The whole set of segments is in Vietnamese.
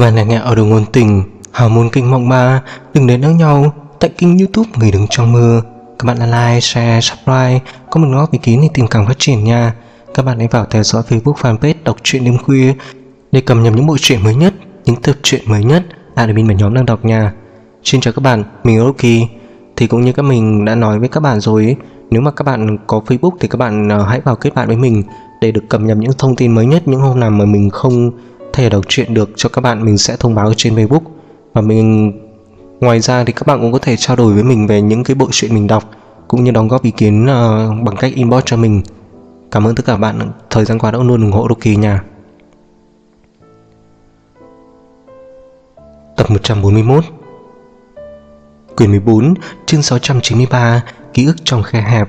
bạn đang nghe ở đầu ngôn tình hào môn kinh mộng ba. Đừng đến nỡ nhau tại kênh YouTube Người Đứng Trong Mơ. Các bạn like, share, subscribe, có một góp ý kiến để tìm càng phát triển nha. Các bạn hãy vào theo dõi Facebook fanpage Đọc Truyện Đêm Khuya để cập nhật những bộ truyện mới nhất, những tập truyện mới nhất admin và nhóm đang đọc nha. Xin chào các bạn, mình là Rocky. Thì cũng như các mình đã nói với các bạn rồi ấy, nếu mà các bạn có Facebook thì các bạn hãy vào kết bạn với mình để được cập nhật những thông tin mới nhất. Những hôm nào mà mình không thể đọc truyện được cho các bạn, mình sẽ thông báo trên Facebook. Và ngoài ra thì các bạn cũng có thể trao đổi với mình về những cái bộ truyện mình đọc, cũng như đóng góp ý kiến bằng cách inbox cho mình. Cảm ơn tất cả các bạn thời gian qua đã luôn ủng hộ Rocky nha. Tập 141, quyển 14, chương 693, ký ức trong khe hẹp.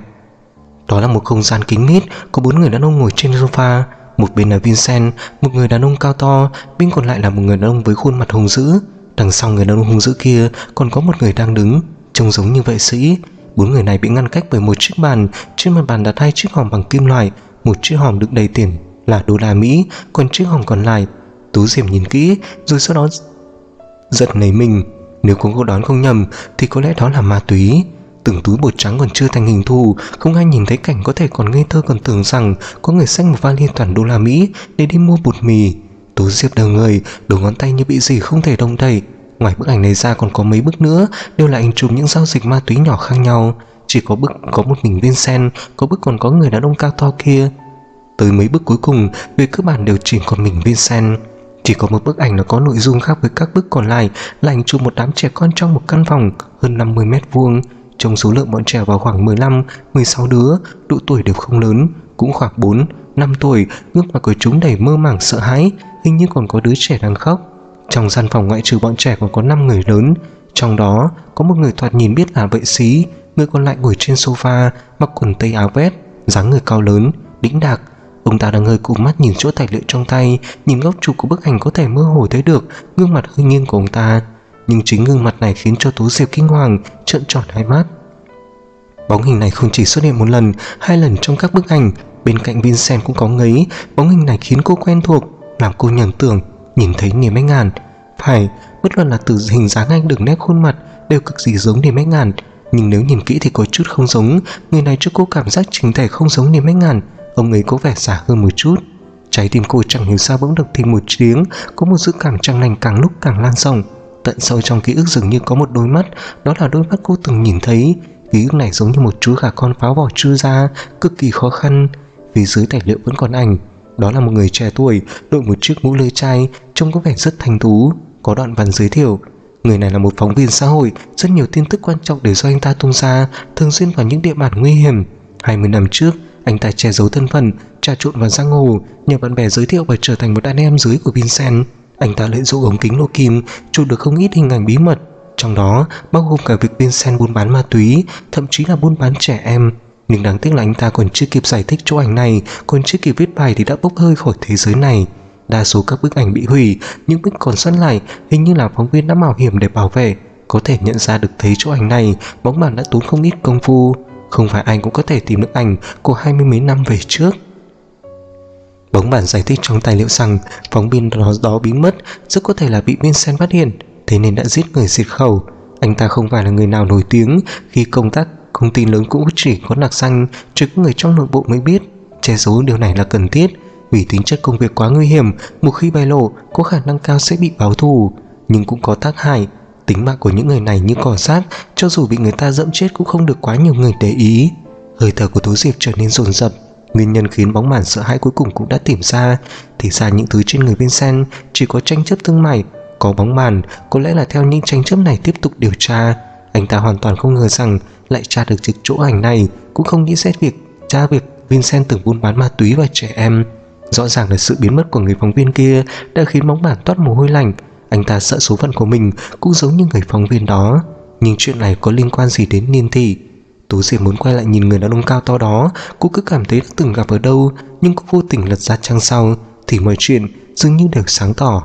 Đó là một không gian kín mít, có 4 người đàn ông ngồi trên sofa. Một bên là Vincent, một người đàn ông cao to, bên còn lại là một người đàn ông với khuôn mặt hung dữ. Đằng sau người đàn ông hung dữ kia còn có một người đang đứng, trông giống như vệ sĩ. 4 người này bị ngăn cách bởi một chiếc bàn. Trên mặt bàn đặt 2 chiếc hòm bằng kim loại. Một chiếc hòm đựng đầy tiền là đô la Mỹ, còn chiếc hòm còn lại. Tú Diệp nhìn kỹ rồi sau đó giật nảy mình. Nếu cô đoán không nhầm thì có lẽ đó là ma túy. Từng túi bột trắng còn chưa thành hình thù, không ai nhìn thấy cảnh có thể còn ngây thơ còn tưởng rằng có người xách một vali toàn đô la Mỹ để đi mua bột mì. Tú Diệp đờ người, đầu ngón tay như bị gì không thể động đậy. Ngoài bức ảnh này ra còn có mấy bức nữa, đều là ảnh chụp những giao dịch ma túy nhỏ khác nhau. Chỉ có bức có một mình Vincent, có bức còn có người đàn ông cao to kia. Tới mấy bức cuối cùng, về cơ bản đều chỉ còn mình Vincent. Chỉ có một bức ảnh nó có nội dung khác với các bức còn lại, là ảnh chụp một đám trẻ con trong một căn phòng hơn 50 mét vuông. Trong số lượng bọn trẻ vào khoảng 15-16 đứa, độ tuổi đều không lớn, cũng khoảng 4-5 tuổi, gương mặt của chúng đầy mơ màng sợ hãi, hình như còn có đứa trẻ đang khóc. Trong gian phòng ngoại trừ bọn trẻ còn có 5 người lớn, trong đó có một người thoạt nhìn biết là vệ sĩ, người còn lại ngồi trên sofa, mặc quần tây áo vest, dáng người cao lớn, đĩnh đạc. Ông ta đang hơi cụp mắt nhìn chỗ tài liệu trong tay, nhìn góc chụp của bức ảnh có thể mơ hồ thấy được gương mặt hơi nghiêng của ông ta. Nhưng chính gương mặt này khiến cho Tú Diệp kinh hoàng, trợn tròn hai mắt. Bóng hình này không chỉ xuất hiện một lần, 2 lần trong các bức ảnh. Bên cạnh Vincent cũng có ngấy. Bóng hình này khiến cô quen thuộc, làm cô nhầm tưởng nhìn thấy Niềm Anh Ngàn. Phải, bất luận là từ hình dáng hay đường nét khuôn mặt đều cực kỳ giống Niềm Anh Ngàn, nhưng nếu nhìn kỹ thì có chút không giống. Người này cho cô cảm giác chỉnh thể không giống Niềm Anh Ngàn, ông ấy có vẻ già hơn một chút. Trái tim cô chẳng hiểu sao bỗng được thêm một tiếng, có một dự cảm chẳng lành càng lúc càng lan rộng. Tận sâu trong ký ức dường như có một đôi mắt, đó là đôi mắt cô từng nhìn thấy. Ký ức này giống như một chú gà con phá vỏ trư ra, cực kỳ khó khăn. Phía dưới tài liệu vẫn còn ảnh, đó là một người trẻ tuổi, đội một chiếc mũ lưỡi chai, trông có vẻ rất thanh tú. Có đoạn văn giới thiệu, người này là một phóng viên xã hội, rất nhiều tin tức quan trọng đều do anh ta tung ra, thường xuyên vào những địa bàn nguy hiểm. 20 năm trước, anh ta che giấu thân phận, trà trộn vào giang hồ, nhờ bạn bè giới thiệu và trở thành một đàn em dưới của Vincent. Anh ta lợi dụng ống kính lỗ kim chụp được không ít hình ảnh bí mật, trong đó bao gồm cả việc Vincent buôn bán ma túy, thậm chí là buôn bán trẻ em. Nhưng đáng tiếc là anh ta còn chưa kịp giải thích chỗ ảnh này, còn chưa kịp viết bài thì đã bốc hơi khỏi thế giới này. Đa số các bức ảnh bị hủy, những bức còn sót lại hình như là phóng viên đã mạo hiểm để bảo vệ. Có thể nhận ra được thấy chỗ ảnh này, bóng bàn đã tốn không ít công phu. Không phải ai cũng có thể tìm được ảnh của 20 mấy năm về trước. Bóng bản giải thích trong tài liệu rằng phóng viên đó biến mất, rất có thể là bị Vincent phát hiện, thế nên đã giết người diệt khẩu. Anh ta không phải là người nào nổi tiếng, khi công tác công ty lớn cũng chỉ có nặc danh, chỉ có người trong nội bộ mới biết. Che giấu điều này là cần thiết, vì tính chất công việc quá nguy hiểm, một khi bại lộ có khả năng cao sẽ bị báo thù, nhưng cũng có tác hại. Tính mạng của những người này như cỏ rác, cho dù bị người ta dẫm chết cũng không được quá nhiều người để ý. Hơi thở của Tú Diệp trở nên dồn dập. Nguyên nhân khiến bóng màn sợ hãi cuối cùng cũng đã tìm ra. Thì ra những thứ trên người Vincent chỉ có tranh chấp thương mại, có bóng màn, có lẽ là theo những tranh chấp này tiếp tục điều tra. Anh ta hoàn toàn không ngờ rằng lại tra được chỗ ảnh này, cũng không nghĩ xét tra việc Vincent từng buôn bán ma túy và trẻ em. Rõ ràng là sự biến mất của người phóng viên kia đã khiến bóng màn toát mồ hôi lạnh. Anh ta sợ số phận của mình cũng giống như người phóng viên đó. Nhưng chuyện này có liên quan gì đến Niên Thị? Tú Diệp muốn quay lại nhìn người đàn ông cao to đó. Cô cứ cảm thấy đã từng gặp ở đâu, nhưng cô vô tình lật ra trang sau thì mọi chuyện dường như đều sáng tỏ.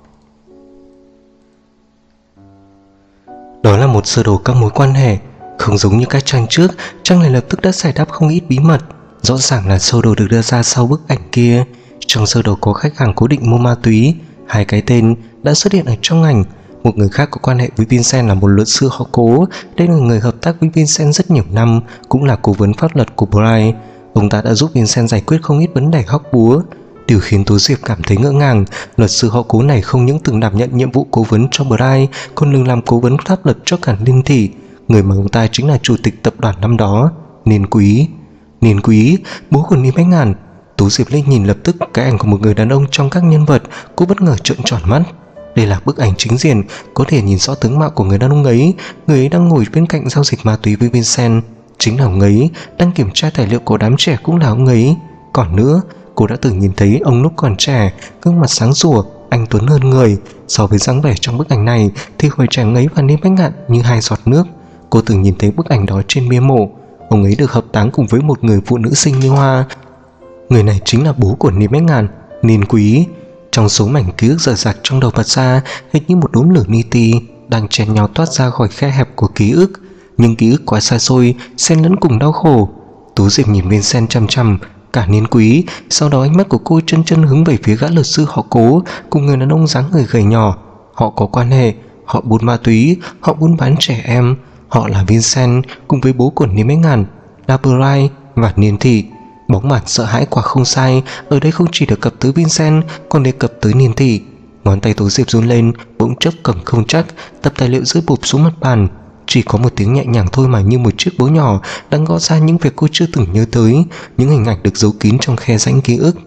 Đó là một sơ đồ các mối quan hệ. Không giống như các trang trước, trang này lập tức đã giải đáp không ít bí mật. Rõ ràng là sơ đồ được đưa ra sau bức ảnh kia. Trong sơ đồ có khách hàng cố định mua ma túy, Hai cái tên đã xuất hiện ở trong ảnh. Một người khác có quan hệ với Vincent là một luật sư họ Cố. Đây là người hợp tác với Vincent rất nhiều năm, cũng là cố vấn pháp luật của Bright. Ông ta đã giúp Vincent giải quyết không ít vấn đề hóc búa. Điều khiến Tố Diệp cảm thấy ngỡ ngàng, luật sư họ Cố này không những từng đảm nhận nhiệm vụ cố vấn cho Bright, còn từng làm cố vấn pháp luật cho cả Niên Thị. Người mà ông ta chính là chủ tịch tập đoàn năm đó, Niên Quý. Niên Quý, bố của Niên Bách Ngạn. Tố Diệp lên nhìn lập tức cái ảnh của một người đàn ông trong các nhân vật, cô bất ngờ trợn tròn mắt. Đây là bức ảnh chính diện, có thể nhìn rõ tướng mạo của người đàn ông ấy. Người ấy đang ngồi bên cạnh giao dịch ma túy với Vincent, chính là ông ấy. Đang kiểm tra tài liệu của đám trẻ cũng là ông ấy. Còn nữa, cô đã từng nhìn thấy ông lúc còn trẻ, gương mặt sáng sủa, anh tuấn hơn người. So với dáng vẻ trong bức ảnh này thì hồi trẻ ấy và Niên Bách Ngạn như hai giọt nước. Cô từng nhìn thấy bức ảnh đó trên bia mộ. Ông ấy được hợp táng cùng với một người phụ nữ xinh như hoa. Người này chính là bố của Niên Bách Ngạn, Niên Quý. Trong số mảnh ký ức rời rạc trong đầu bật ra, hình như một đốm lửa li ti đang chen nhau toát ra khỏi khe hẹp của ký ức. Nhưng ký ức quá xa xôi, xen lẫn cùng đau khổ. Tú Diệp nhìn Vincent chăm chăm, cả Niên Quý. Sau đó ánh mắt của cô chân chân hướng về phía gã luật sư họ Cố cùng người đàn ông dáng người gầy nhỏ. Họ có quan hệ, họ buôn ma túy, họ buôn bán trẻ em. Họ là Vincent cùng với bố của Niên Bách Ngạn, là Bright và Niên Thị. Bóng màn sợ hãi quả không sai, ở đây không chỉ đề cập tới Vincent, còn đề cập tới Niên Thị. Ngón tay Tố Diệp run lên, bỗng chốc cầm không chắc, tập tài liệu rơi bụp xuống mặt bàn. Chỉ có một tiếng nhẹ nhàng thôi mà như một chiếc búa nhỏ đang gõ ra những việc cô chưa từng nhớ tới, những hình ảnh được giấu kín trong khe rãnh ký ức.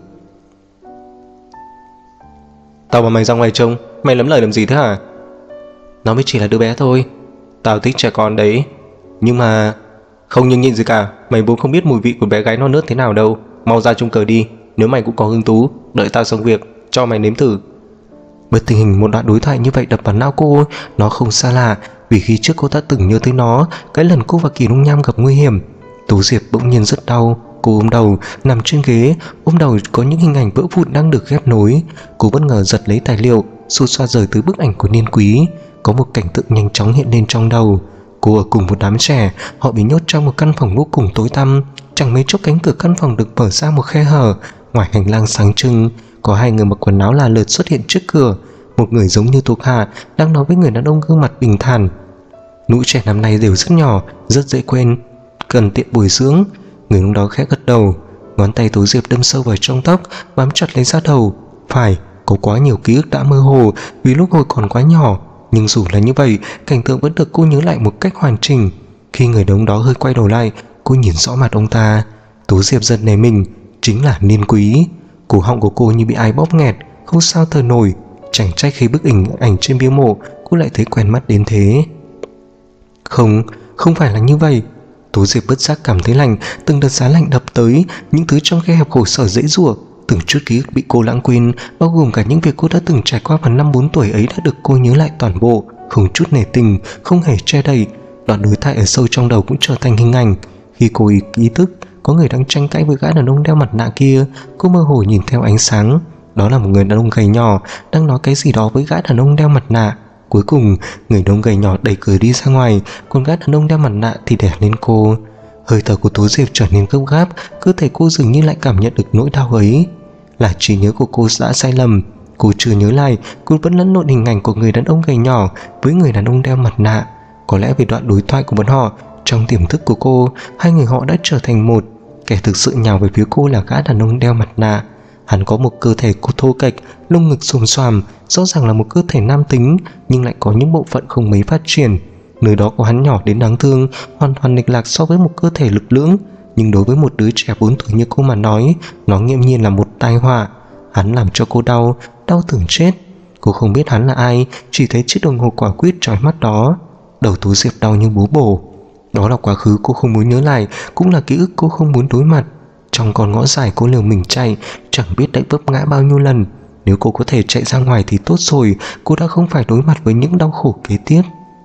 Tao bảo mày ra ngoài trông, mày lắm lời làm gì thế hả? Nó mới chỉ là đứa bé thôi. Tao thích trẻ con đấy. Nhưng mà... Không nhưng nhịn gì cả, mày vốn không biết mùi vị của bé gái non nớt thế nào đâu. Mau ra chung cờ đi, nếu mày cũng có hứng thú, đợi tao xong việc, cho mày nếm thử. Bất tình hình một đoạn đối thoại như vậy đập vào não cô. Nó không xa lạ, vì khi trước cô đã từng nhớ tới nó, cái lần cô và Kỳ Nông Nham gặp nguy hiểm. Tố Diệp bỗng nhiên rất đau. Cô ôm đầu, nằm trên ghế, ôm đầu có những hình ảnh vỡ vụn đang được ghép nối. Cô bất ngờ giật lấy tài liệu, xô xoa rời từ bức ảnh của Niên Quý. Có một cảnh tượng nhanh chóng hiện lên trong đầu. Cô ở cùng một đám trẻ, họ bị nhốt trong một căn phòng vô cùng tối tăm. Chẳng mấy chốc cánh cửa căn phòng được mở ra một khe hở. Ngoài hành lang sáng trưng, có hai người mặc quần áo là lượt xuất hiện trước cửa. Một người giống như thuộc hạ đang nói với người đàn ông gương mặt bình thản. Lũ trẻ năm nay đều rất nhỏ, rất dễ quên, cần tiện bồi dưỡng. Người lúc đó khẽ gật đầu. Ngón tay Tố Diệp đâm sâu vào trong tóc, bám chặt lấy da đầu. Phải, có quá nhiều ký ức đã mơ hồ vì lúc hồi còn quá nhỏ. Nhưng dù là như vậy, cảnh tượng vẫn được cô nhớ lại một cách hoàn chỉnh. Khi người đàn ông đó hơi quay đầu lại, cô nhìn rõ mặt ông ta. Tố Diệp giật nảy mình, chính là Niên Quý. Cổ họng của cô như bị ai bóp nghẹt, không sao thở nổi. Chẳng trách khi bức ảnh trên bia mộ cô lại thấy quen mắt đến thế. Không phải là như vậy. Tố Diệp bất giác cảm thấy lạnh, từng đợt giá lạnh đập tới. Những thứ trong khe hẹp khổ sở dễ dụa, từng chút ký ức bị cô lãng quên, bao gồm cả những việc cô đã từng trải qua vào năm 4 tuổi ấy đã được cô nhớ lại toàn bộ, không chút nể tình, không hề che đậy. Đoạn đối thoại ở sâu trong đầu cũng trở thành hình ảnh. Khi cô ý thức có người đang tranh cãi với gã đàn ông đeo mặt nạ kia, cô mơ hồ nhìn theo ánh sáng. Đó là một người đàn ông gầy nhỏ đang nói cái gì đó với gã đàn ông đeo mặt nạ. Cuối cùng, người đàn ông gầy nhỏ đẩy cửa đi ra ngoài, còn gã đàn ông đeo mặt nạ thì đè lên cô. Hơi thở của Tố Diệp trở nên gấp gáp, cơ thể cô dường như lại cảm nhận được nỗi đau ấy. Là trí nhớ của cô đã sai lầm. Cô chưa nhớ lại, cô vẫn lẫn lộn hình ảnh của người đàn ông gầy nhỏ với người đàn ông đeo mặt nạ. Có lẽ vì đoạn đối thoại của bọn họ, trong tiềm thức của cô, hai người họ đã trở thành một. Kẻ thực sự nhào về phía cô là gã đàn ông đeo mặt nạ. Hắn có một cơ thể cô thô kệch, lông ngực xồm xoàm, rõ ràng là một cơ thể nam tính, nhưng lại có những bộ phận không mấy phát triển. Nơi đó của hắn nhỏ đến đáng thương, hoàn toàn lệch lạc so với một cơ thể lực lưỡng. Nhưng đối với một đứa trẻ 4 tuổi như cô mà nói, nó nghiêm nhiên là một tai họa. Hắn làm cho cô đau, đau tưởng chết. Cô không biết hắn là ai, chỉ thấy chiếc đồng hồ quả quýt chói mắt đó. Đầu Tố Diệp đau như búa bổ. Đó là quá khứ cô không muốn nhớ lại, cũng là ký ức cô không muốn đối mặt. Trong con ngõ dài cô liều mình chạy, chẳng biết đã vấp ngã bao nhiêu lần. Nếu cô có thể chạy ra ngoài thì tốt rồi, cô đã không phải đối mặt với những đau khổ kế tiếp.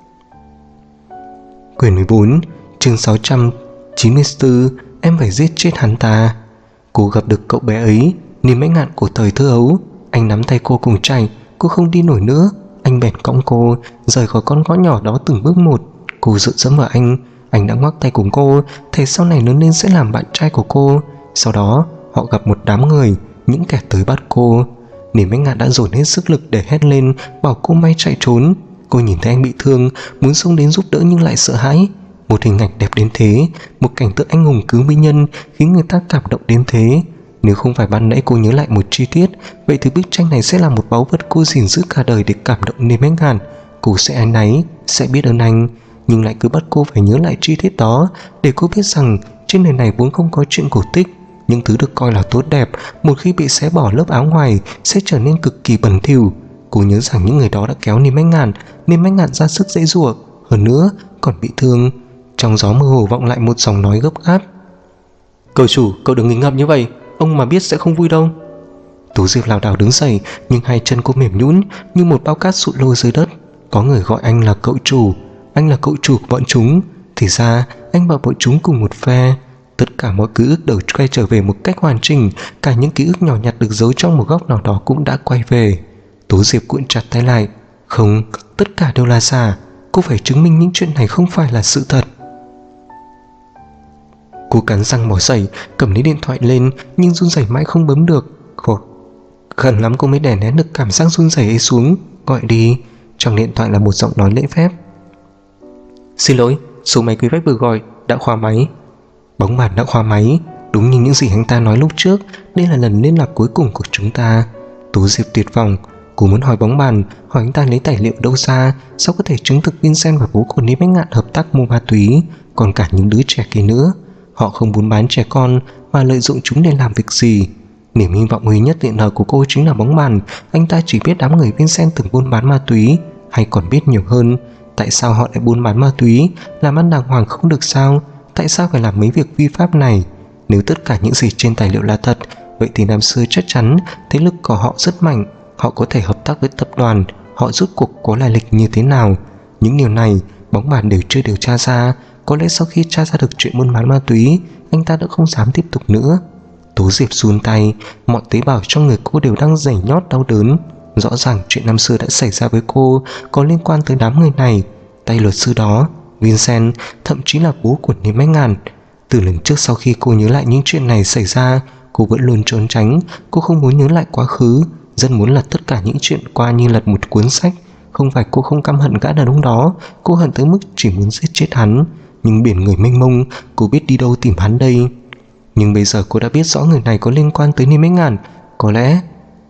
Quyển 14, chương 694, em phải giết chết hắn ta. Cô gặp được cậu bé ấy, niềm mãnh ngạn của thời thơ ấu. Anh nắm tay cô cùng chạy, cô không đi nổi nữa. Anh bèn cõng cô rời khỏi con ngõ nhỏ đó từng bước một. Cô dựa dẫm vào anh đã ngoắc tay cùng cô, thề sau này lớn lên sẽ làm bạn trai của cô. Sau đó họ gặp một đám người, những kẻ tới bắt cô. Niềm Bách Ngạn đã dồn hết sức lực để hét lên bảo cô may chạy trốn. Cô nhìn thấy anh bị thương, muốn xông đến giúp đỡ nhưng lại sợ hãi. Một hình ảnh đẹp đến thế, một cảnh tượng anh hùng cứu mỹ nhân khiến người ta cảm động đến thế. Nếu không phải ban nãy cô nhớ lại một chi tiết, vậy thì bức tranh này sẽ là một báu vật cô gìn giữ cả đời để cảm động Niềm Bách Ngạn. Cô sẽ áy náy, sẽ biết ơn anh, nhưng lại cứ bắt cô phải nhớ lại chi tiết đó để cô biết rằng trên đời này vốn không có chuyện cổ tích. Những thứ được coi là tốt đẹp một khi bị xé bỏ lớp áo ngoài sẽ trở nên cực kỳ bẩn thỉu. Cô nhớ rằng những người đó đã kéo Niềm Bách Ngạn ra sức giãy giụa, hơn nữa còn bị thương. Trong gió mơ hồ vọng lại một giọng nói gấp gáp: "Cậu chủ, cậu đừng nghịch ngợm như vậy, ông mà biết sẽ không vui đâu." Tú Diệp lảo đảo đứng dậy, nhưng hai chân cô mềm nhũn như một bao cát sụt lôi dưới đất. Có người gọi anh là cậu chủ, anh là cậu chủ của bọn chúng. Thì ra anh và bọn chúng cùng một phe. Tất cả mọi ký ức đều quay trở về một cách hoàn chỉnh, cả những ký ức nhỏ nhặt được giấu trong một góc nào đó cũng đã quay về. Tú Diệp cuộn chặt tay lại. Không, tất cả đều là giả. Cô phải chứng minh những chuyện này không phải là sự thật. Cô cắn răng mỏi dậy, cầm lấy điện thoại lên, nhưng run rẩy mãi không bấm được. Gần lắm cô mới đè nén được cảm giác run rẩy ấy xuống. Gọi đi. Trong điện thoại là một giọng nói lễ phép: "Xin lỗi, số máy quý khách vừa gọi đã khóa máy." Bóng bàn đã khóa máy. Đúng như những gì anh ta nói lúc trước, đây là lần liên lạc cuối cùng của chúng ta. Tú Diệp tuyệt vọng. Cô muốn hỏi bóng bàn, hỏi anh ta lấy tài liệu đâu ra, sao có thể chứng thực Vincent và bố của Niềm Bách Ngạn hợp tác mua ma túy, còn cả những đứa trẻ kia nữa. Họ không muốn bán trẻ con mà lợi dụng chúng để làm việc gì. Niềm hy vọng duy nhất hiện giờ của cô chính là bóng bàn. Anh ta chỉ biết đám người Vincent từng buôn bán ma túy, hay còn biết nhiều hơn. Tại sao họ lại buôn bán ma túy? Làm ăn đàng hoàng không được sao? Tại sao phải làm mấy việc vi pháp này? Nếu tất cả những gì trên tài liệu là thật, vậy thì năm xưa chắc chắn thế lực của họ rất mạnh. Họ có thể hợp tác với tập đoàn. Họ rốt cuộc có lai lịch như thế nào? Những điều này bóng bàn đều chưa điều tra ra. Có lẽ sau khi tra ra được chuyện buôn bán ma túy, anh ta đã không dám tiếp tục nữa. Tú Diệp run tay, mọi tế bào trong người cô đều đang nhảy nhót đau đớn. Rõ ràng chuyện năm xưa đã xảy ra với cô có liên quan tới đám người này, tay luật sư đó, Vincent, thậm chí là bố của Niềm Bách Ngạn. Từ lần trước sau khi cô nhớ lại những chuyện này xảy ra, cô vẫn luôn trốn tránh. Cô không muốn nhớ lại quá khứ, rất muốn lật tất cả những chuyện qua như lật một cuốn sách. Không phải cô không căm hận gã đàn ông đó, cô hận tới mức chỉ muốn giết chết hắn. Nhưng biển người mênh mông, cô biết đi đâu tìm hắn đây. Nhưng bây giờ cô đã biết rõ người này có liên quan tới Niềm Bách Ngạn. Có lẽ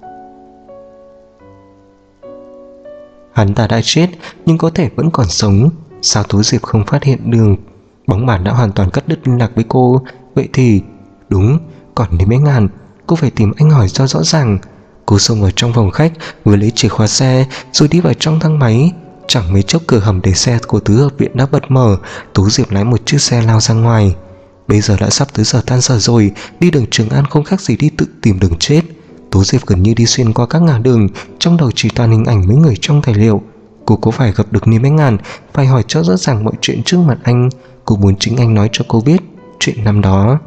hắn ta đã chết, nhưng có thể vẫn còn sống. Sao Tú Diệp không phát hiện được? Bóng bàn đã hoàn toàn cắt đứt liên lạc với cô. Vậy thì đúng, còn Niềm Bách Ngạn, cô phải tìm anh hỏi cho rõ ràng. Cô xông vào trong phòng khách, vừa lấy chìa khóa xe rồi đi vào trong thang máy. Chẳng mấy chốc cửa hầm để xe của tứ hợp viện đã bật mở. Tú Diệp lái một chiếc xe lao ra ngoài. Bây giờ đã sắp tới giờ tan sở rồi, đi đường Trường An không khác gì đi tự tìm đường chết. Tú Diệp gần như đi xuyên qua các ngã đường, trong đầu chỉ toàn hình ảnh mấy người trong tài liệu. Cô có phải gặp được Niềm Bách Ngạn, phải hỏi cho rõ ràng mọi chuyện trước mặt anh. Cô muốn chính anh nói cho cô biết chuyện năm đó.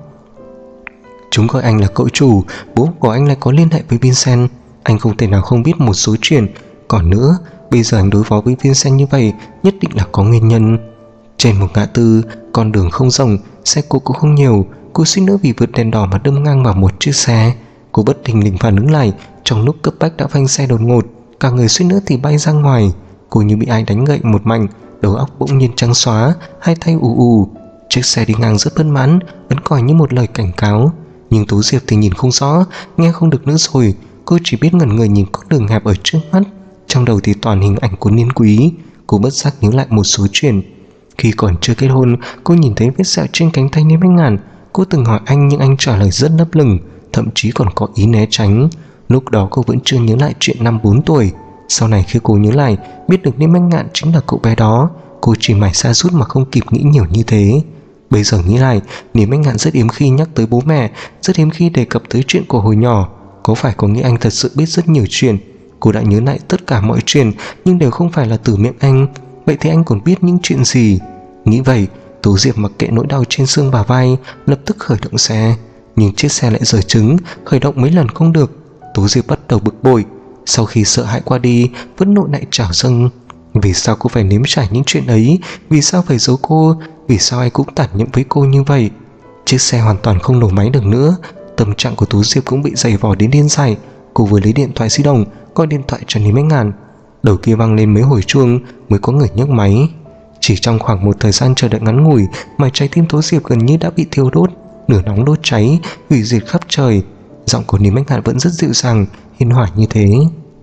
Chúng gọi anh là cậu chủ, bố của anh lại có liên hệ với Vincent. Anh không thể nào không biết một số chuyện. Còn nữa, bây giờ anh đối phó với Vincent như vậy nhất định là có nguyên nhân. Trên một ngã tư, con đường không rộng, xe cộ cũng không nhiều. Cô suýt nữa vì vượt đèn đỏ mà đâm ngang vào một chiếc xe. Cô bất thình lình phản ứng lại, trong lúc cấp bách đã phanh xe đột ngột, cả người suýt nữa thì bay ra ngoài. Cô như bị ai đánh gậy một mạnh, đầu óc bỗng nhiên trắng xóa, hai tay ù ù. Chiếc xe đi ngang rất bất mãn, vẫn còi như một lời cảnh cáo. Nhưng Tú Diệp thì nhìn không rõ, nghe không được nữa rồi. Cô chỉ biết ngẩn người nhìn con đường hẹp ở trước mắt, trong đầu thì toàn hình ảnh của Niên Quý. Cô bất giác nhớ lại một số chuyện. Khi còn chưa kết hôn, cô nhìn thấy vết sẹo trên cánh tay Niềm Bách Ngạn. Cô từng hỏi anh nhưng anh trả lời rất lấp lửng, thậm chí còn có ý né tránh. Lúc đó cô vẫn chưa nhớ lại chuyện năm 4 tuổi. Sau này khi cô nhớ lại, biết được Niềm Bách Ngạn chính là cậu bé đó, cô chỉ mải sa sút mà không kịp nghĩ nhiều như thế. Bây giờ nghĩ lại, Niềm Bách Ngạn rất hiếm khi nhắc tới bố mẹ, rất hiếm khi đề cập tới chuyện của hồi nhỏ. Có phải có nghĩa anh thật sự biết rất nhiều chuyện? Cô đã nhớ lại tất cả mọi chuyện, nhưng đều không phải là từ miệng anh. Vậy thì anh còn biết những chuyện gì? Nghĩ vậy, Tú Diệp mặc kệ nỗi đau trên xương bả vai, lập tức khởi động xe. Nhưng chiếc xe lại dở trứng, khởi động mấy lần không được. Tú Diệp bắt đầu bực bội. Sau khi sợ hãi qua đi, vẫn nộ lại trào dâng. Vì sao cô phải nếm trải những chuyện ấy? Vì sao phải giấu cô? Vì sao ai cũng tản nhẫn với cô như vậy? Chiếc xe hoàn toàn không nổ máy được nữa. Tâm trạng của Tú Diệp cũng bị dày vò đến điên dại. Cô vừa lấy điện thoại di động gọi điện thoại cho Lý Bách Ngạn. Đầu kia vang lên mấy hồi chuông mới có người nhấc máy. Chỉ trong khoảng một thời gian chờ đợi ngắn ngủi mà trái tim Tố Diệp gần như đã bị thiêu đốt, lửa nóng đốt cháy, hủy diệt khắp trời. Giọng của Lý Bách Ngạn vẫn rất dịu dàng, hiền hòa như thế.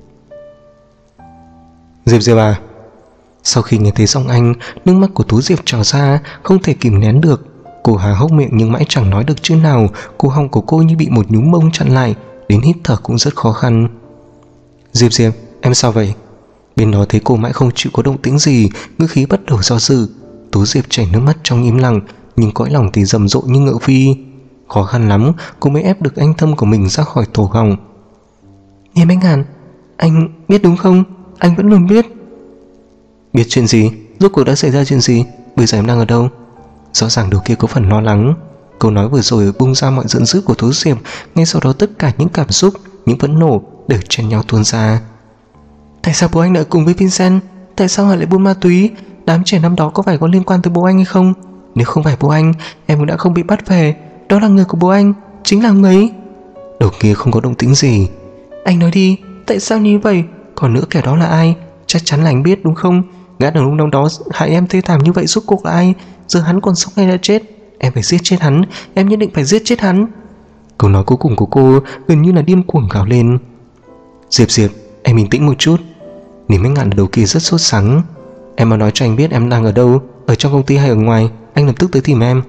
Diệp à. Sau khi nghe thấy giọng anh, nước mắt của Tố Diệp trào ra, không thể kìm nén được. Cô há hốc miệng nhưng mãi chẳng nói được chữ nào. Cổ họng của cô như bị một nhúm bông chặn lại, đến hít thở cũng rất khó khăn. Diệp, em sao vậy? Bên đó thấy cô mãi không chịu có động tĩnh gì, ngữ khí bắt đầu do dự. Tố Diệp chảy nước mắt trong im lặng, nhưng cõi lòng thì rầm rộ như ngựa phi. Khó khăn lắm cô mới ép được anh thâm của mình ra khỏi tổ họng. Nghe Bách Ngạn, anh biết đúng không? Anh vẫn luôn biết. Biết chuyện gì? Rốt cuộc đã xảy ra chuyện gì? Bây giờ em đang ở đâu? Rõ ràng đầu kia có phần lo lắng. Câu nói vừa rồi bung ra mọi giận dữ của Tố Diệp. Ngay sau đó tất cả những cảm xúc, những phẫn nộ đều chen nhau tuôn ra. Tại sao bố anh lại cùng với Vincent? Tại sao họ lại buôn ma túy? Đám trẻ năm đó có phải có liên quan tới bố anh hay không? Nếu không phải bố anh, em cũng đã không bị bắt về. Đó là người của bố anh, chính là người ấy. Đầu kia không có động tĩnh gì. Anh nói đi, tại sao như vậy? Còn nữa kẻ đó là ai? Chắc chắn là anh biết đúng không? Gã đàn ông đó hại em thê thảm như vậy rốt cuộc là ai? Giờ hắn còn sống hay đã chết? Em phải giết chết hắn, em nhất định phải giết chết hắn. Câu nói cuối cùng của cô gần như là điên cuồng gào lên. Diệp, em bình tĩnh một chút. Lý Bách Ngạn ở đầu kia rất sốt sắng. Em mau nói cho anh biết em đang ở đâu, ở trong công ty hay ở ngoài, anh lập tức tới tìm em.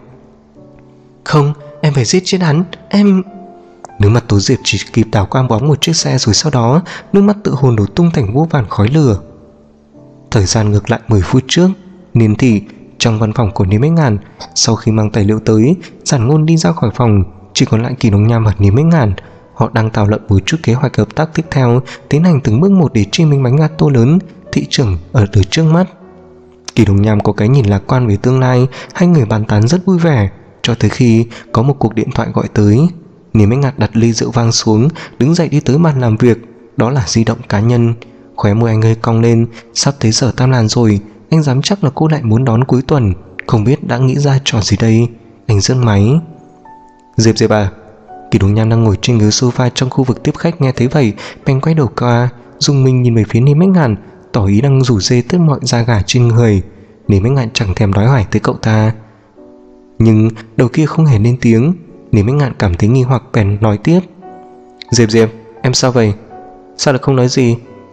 Không, em phải giết chết hắn, em... Nước mắt Tố Diệp chỉ kịp đảo qua bóng một chiếc xe, rồi sau đó nước mắt tự hồn đổ tung thành vô vàn khói lửa. Thời gian ngược lại 10 phút trước, Niên thị trong văn phòng của Lý Bách Ngạn. Sau khi mang tài liệu tới, Giản Ngôn đi ra khỏi phòng, chỉ còn lại Kỳ Đồng Nham và Lý Bách Ngạn. Họ đang thảo luận một chút kế hoạch hợp tác tiếp theo, tiến hành từng bước một để truy minh bánh gato lớn thị trường ở từ trước mắt. Kỳ Đồng Nham có cái nhìn lạc quan về tương lai, hai người bàn tán rất vui vẻ, cho tới khi có một cuộc điện thoại gọi tới. Lý Bách Ngạn đặt ly rượu vang xuống, đứng dậy đi tới bàn làm việc. Đó là di động cá nhân. Khóe môi anh hơi cong lên, sắp tới giờ tam làn rồi, anh dám chắc là cô lại muốn đón cuối tuần. Không biết đã nghĩ ra trò gì đây. Anh giơ máy. Diệp à. Kỳ Đồng Nham đang ngồi trên ghế sofa trong khu vực tiếp khách nghe thấy vậy, bèn quay đầu qua, rung mình nhìn về phía Lý Bách Ngạn, tỏ ý đang rủ dê tất mọi da gà trên người. Lý Bách Ngạn chẳng thèm nói hỏi tới cậu ta, nhưng đầu kia không hề lên tiếng. Lý Bách Ngạn cảm thấy nghi hoặc bèn nói tiếp. Diệp, em sao vậy? Sao lại không nói gì?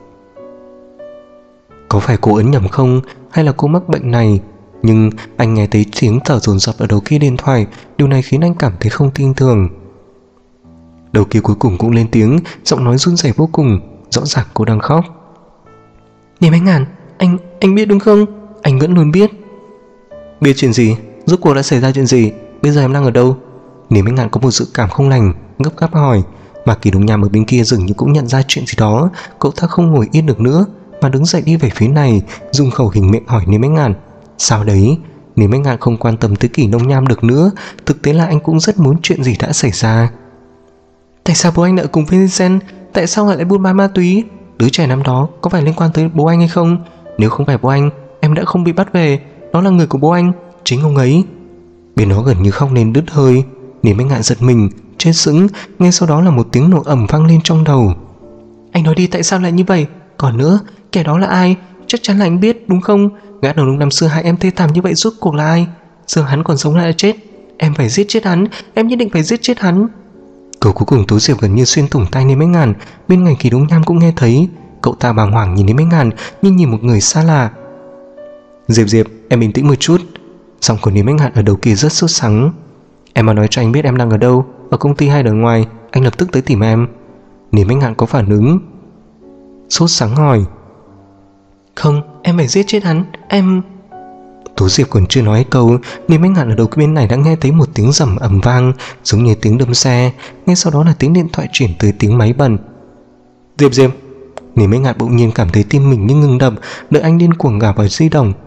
Có phải cô ấn nhầm không, hay là cô mắc bệnh này? Nhưng anh nghe thấy tiếng thở dồn dập ở đầu kia điện thoại. Điều này khiến anh cảm thấy không tin tưởng. Đầu kia cuối cùng cũng lên tiếng, giọng nói run rẩy vô cùng. Rõ ràng cô đang khóc. Lý Bách Ngạn, anh biết đúng không? Anh vẫn luôn biết. Biết chuyện gì? Rốt cuộc đã xảy ra chuyện gì? Bây giờ em đang ở đâu? Lý Bách Ngạn có một dự cảm không lành, gấp gáp hỏi. Mà Kỳ Đồng Nham ở bên kia dường như cũng nhận ra chuyện gì đó. Cậu ta không ngồi yên được nữa mà đứng dậy đi về phía này, dùng khẩu hình miệng hỏi Lý Bách Ngạn. Sao đấy? Lý Bách Ngạn không quan tâm tới Kỳ Đồng Nham được nữa. Thực tế là anh cũng rất muốn chuyện gì đã xảy ra. Tại sao bố anh lại cùng Vincent? Tại sao lại buôn bán ma túy? Đứa trẻ năm đó có phải liên quan tới bố anh hay không? Nếu không phải bố anh, em đã không bị bắt về. Đó là người của bố anh, chính ông ấy. Bên đó gần như khóc nên đứt hơi. Lý Bách Ngạn giật mình, chết sững. Ngay sau đó là một tiếng nổ ầm vang lên trong đầu. Anh nói đi, tại sao lại như vậy? Còn nữa, kẻ đó là ai? Chắc chắn là anh biết đúng không? Gã đàn ông năm xưa hại em thê thảm như vậy rốt cuộc là ai? Giờ hắn còn sống hay là chết? Em phải giết chết hắn, em nhất định phải giết chết hắn. Câu cuối cùng Tố Diệp gần như xuyên thủng tai Lý Bách Ngạn. Bên ngoài Kỳ Đồng Nham cũng nghe thấy. Cậu ta bàng hoàng nhìn Lý Bách Ngạn như nhìn một người xa lạ. Diệp, em bình tĩnh một chút. Giọng của Lý Bách Ngạn ở đầu kia rất sốt sắng. Em mà nói cho anh biết em đang ở đâu, ở công ty hay ở ngoài, anh lập tức tới tìm em. Lý Bách Ngạn có phản ứng, sốt sắng hỏi. Không, em phải giết chết hắn, em... Tố Diệp còn chưa nói câu, Lý Bách Ngạn ở đầu bên này đã nghe thấy một tiếng rầm ầm vang, giống như tiếng đâm xe. Ngay sau đó là tiếng điện thoại chuyển tới tiếng máy bận. Diệp. Lý Bách Ngạn bỗng nhiên cảm thấy tim mình như ngừng đập, đợi anh điên cuồng gào vào di động.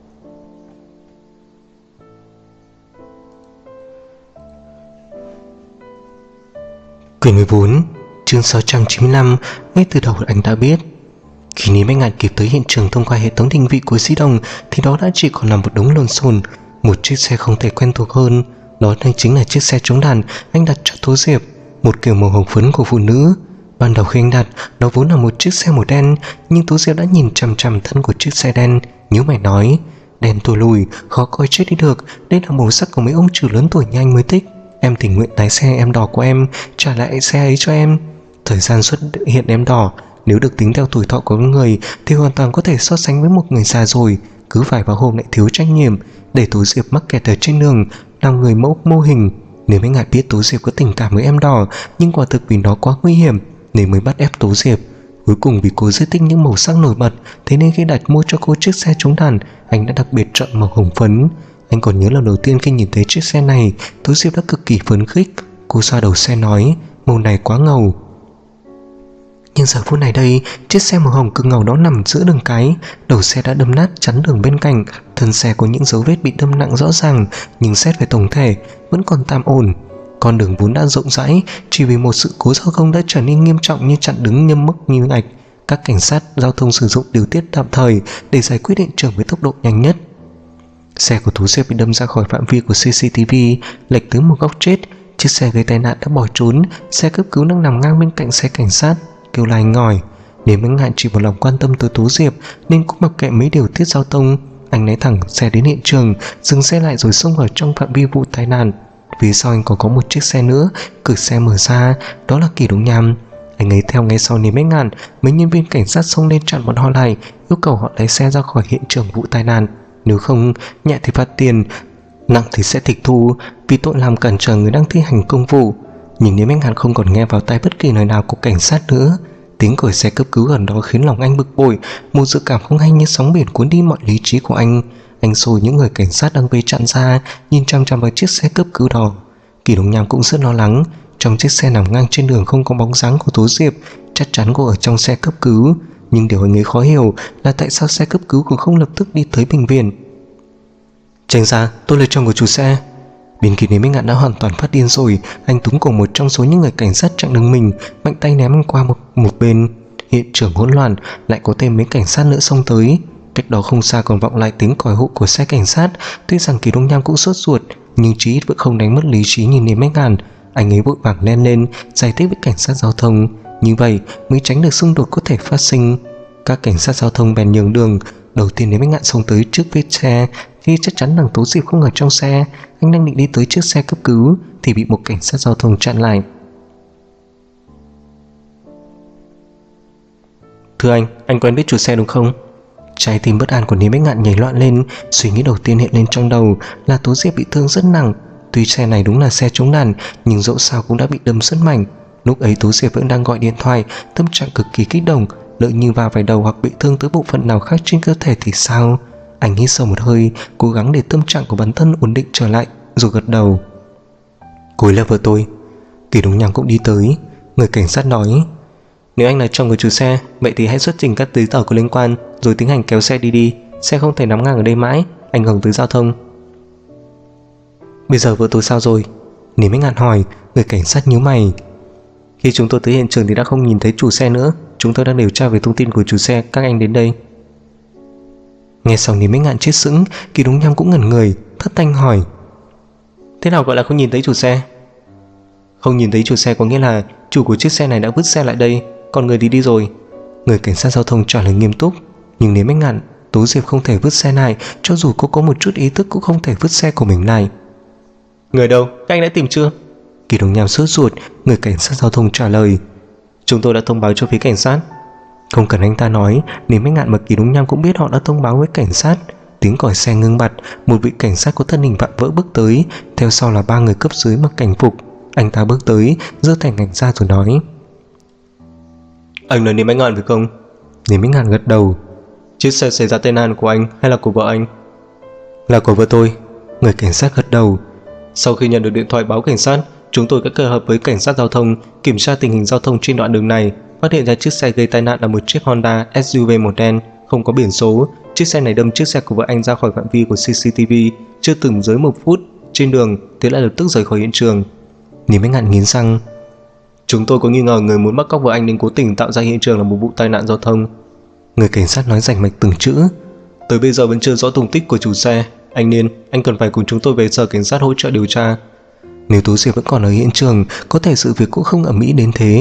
Quyển 14, chương 695. Ngay từ đầu anh đã biết. Khi Lý Bách Ngạn kịp tới hiện trường thông qua hệ thống định vị của di động thì đó đã chỉ còn là một đống lộn xộn. Một chiếc xe không thể quen thuộc hơn, đó chính là chiếc xe chống đạn anh đặt cho Tố Diệp, một kiểu màu hồng phấn của phụ nữ. Ban đầu khi anh đặt, nó vốn là một chiếc xe màu đen, nhưng Tú Diệp đã nhìn chằm chằm thân của chiếc xe đen, nhíu mày nói: đen thui lùi, khó coi chết đi được, đây là màu sắc của mấy ông chủ lớn tuổi như anh mới thích. Em tình nguyện lái xe em đỏ của em, trả lại xe ấy cho em. Thời gian xuất hiện em đỏ, nếu được tính theo tuổi thọ của con người thì hoàn toàn có thể so sánh với một người già rồi. Cứ vài ba hôm lại thiếu trách nhiệm, để Tú Diệp mắc kẹt ở trên đường, làm người mẫu mô hình. Nếu mấy ngài biết Tú Diệp có tình cảm với em đỏ, nhưng quả thực vì nó quá nguy hiểm nên mới bắt ép Tú Diệp. Cuối cùng vì cô rất thích những màu sắc nổi bật, thế nên khi đặt mua cho cô chiếc xe chống đàn, anh đã đặc biệt chọn màu hồng phấn. Anh còn nhớ lần đầu tiên khi nhìn thấy chiếc xe này, Tú Diệp đã cực kỳ phấn khích. Cô xoa đầu xe nói: màu này quá ngầu. Nhưng giờ phút này đây, chiếc xe màu hồng cực ngầu đó nằm giữa đường cái, đầu xe đã đâm nát chắn đường bên cạnh, thân xe có những dấu vết bị đâm nặng rõ ràng, nhưng xét về tổng thể vẫn còn tạm ổn. Con đường vốn đã rộng rãi, chỉ vì một sự cố giao thông đã trở nên nghiêm trọng như chặn đứng nhâm mức như ngạch. Các cảnh sát giao thông sử dụng điều tiết tạm thời để giải quyết hiện trường với tốc độ nhanh nhất. Xe của Tú Diệp bị đâm ra khỏi phạm vi của CCTV, lệch tới một góc chết. Chiếc xe gây tai nạn đã bỏ trốn, xe cấp cứu đang nằm ngang bên cạnh xe cảnh sát, kêu la anh ngỏi. Nếu mấy ngạn chỉ một lòng quan tâm tới Tú Diệp nên cũng mặc kệ mấy điều tiết giao thông. Anh lái thẳng xe đến hiện trường, dừng xe lại rồi xông vào trong phạm vi vụ tai nạn. Phía sau anh còn có một chiếc xe nữa, cửa xe mở ra, đó là Kỳ Đông Nham. Anh ấy theo ngay sau Lý Mấy Ngạn. Mấy nhân viên cảnh sát xông lên chặn bọn họ lại, yêu cầu họ lái xe ra khỏi hiện trường vụ tai nạn. Nếu không, nhẹ thì phạt tiền, nặng thì sẽ tịch thu vì tội làm cản trở người đang thi hành công vụ. Nhưng Lý Mấy Ngạn không còn nghe vào tai bất kỳ lời nào của cảnh sát nữa. Tiếng còi xe cấp cứu gần đó khiến lòng anh bực bội, một dự cảm không hay như sóng biển cuốn đi mọi lý trí của anh. Anh xô những người cảnh sát đang vây chặn ra, nhìn chăm chăm vào chiếc xe cấp cứu đó. Kỳ Đông Nham cũng rất lo lắng. Trong chiếc xe nằm ngang trên đường không có bóng dáng của Tú Diệp, chắc chắn cô ở trong xe cấp cứu. Nhưng điều anh ấy khó hiểu là tại sao xe cấp cứu cũng không lập tức đi tới bệnh viện. Tránh ra, tôi là chồng của chủ xe. Bên kia Lý Minh Ngạn đã hoàn toàn phát điên rồi. Anh túm cổ một trong số những người cảnh sát chặn đường mình, mạnh tay ném anh qua một bên. Hiện trường hỗn loạn, lại có thêm mấy cảnh sát nữa xông tới. Cách đó không xa còn vọng lại tiếng còi hụ của xe cảnh sát. Tuy rằng Kỳ Đông Nham cũng sốt ruột, nhưng chí ít vẫn không đánh mất lý trí nhìn Lý Minh Ngạn. Anh ấy vội vàng len lên giải thích với cảnh sát giao thông, như vậy mới tránh được xung đột có thể phát sinh. Các cảnh sát giao thông bèn nhường đường. Đầu tiên Lý Minh Ngạn xông tới trước vết xe. Khi chắc chắn rằng Tú Diệp không ở trong xe, anh đang định đi tới chiếc xe cấp cứu thì bị một cảnh sát giao thông chặn lại. Thưa anh quen biết chủ xe đúng không? Trái tim bất an của Lý Bách Ngạn nhảy loạn lên. Suy nghĩ đầu tiên hiện lên trong đầu là Tú Diệp bị thương rất nặng. Tuy xe này đúng là xe chống đàn, nhưng dẫu sao cũng đã bị đâm rất mạnh. Lúc ấy Tú Diệp vẫn đang gọi điện thoại, tâm trạng cực kỳ kích động. Lỡ như va phải đầu hoặc bị thương tới bộ phận nào khác trên cơ thể thì sao? Anh hít sâu một hơi, cố gắng để tâm trạng của bản thân ổn định trở lại, rồi gật đầu. Cô ấy là vợ tôi. Kỳ Đông Nham cũng đi tới. Người cảnh sát nói: Nếu anh là chồng của chủ xe, vậy thì hãy xuất trình các giấy tờ có liên quan, rồi tiến hành kéo xe đi. Xe không thể nằm ngang ở đây mãi, ảnh hưởng tới giao thông. Bây giờ vợ tôi sao rồi? Lý Minh Ngạn hỏi. Người cảnh sát nhíu mày. Khi chúng tôi tới hiện trường thì đã không nhìn thấy chủ xe nữa. Chúng tôi đang điều tra về thông tin của chủ xe. Các anh đến đây. Nghe xong Lý Minh Ngạn chết sững. Kỳ Đông Nham cũng ngẩn người, thất thanh hỏi: Thế nào gọi là không nhìn thấy chủ xe? Không nhìn thấy chủ xe có nghĩa là chủ của chiếc xe này đã vứt xe lại đây, còn người thì đi rồi. Người cảnh sát giao thông trả lời nghiêm túc. Nhưng Lý Minh Ngạn, Tú Diệp không thể vứt xe này, cho dù cô có một chút ý thức cũng không thể vứt xe của mình này. Người đâu? Các anh đã tìm chưa? Kỳ Đông Nham sốt ruột. Người cảnh sát giao thông trả lời: Chúng tôi đã thông báo cho phía cảnh sát. Không cần anh ta nói, Lý Minh Ngạn và Kỳ Đông Nham cũng biết họ đã thông báo với cảnh sát. Tiếng còi xe ngưng bặt. Một vị cảnh sát có thân hình vạm vỡ bước tới, theo sau là 3 người cấp dưới mặc cảnh phục. Anh ta bước tới, giơ thành cảnh ra rồi nói: Anh là Lý Minh Ngạn phải không? Lý Minh Ngạn gật đầu. Chiếc xe xảy ra tai nạn của anh hay là của vợ anh? Là của vợ tôi. Người cảnh sát gật đầu. Sau khi nhận được điện thoại báo cảnh sát, chúng tôi đã kết hợp với cảnh sát giao thông kiểm tra tình hình giao thông trên đoạn đường này, phát hiện ra chiếc xe gây tai nạn là một chiếc Honda SUV màu đen, không có biển số. Chiếc xe này đâm chiếc xe của vợ anh ra khỏi phạm vi của CCTV chưa từng dưới 1 phút trên đường, thế lại lập tức rời khỏi hiện trường. Lý Minh Ngạn nghiến răng. Chúng tôi có nghi ngờ người muốn bắt cóc vợ anh nên cố tình tạo ra hiện trường là một vụ tai nạn giao thông. Người cảnh sát nói rành mạch từng chữ. Tới bây giờ vẫn chưa rõ tung tích của chủ xe. Anh Niên, anh cần phải cùng chúng tôi về sở cảnh sát hỗ trợ điều tra. Nếu Tú Diệp vẫn còn ở hiện trường, có thể sự việc cũng không ầm ĩ đến thế.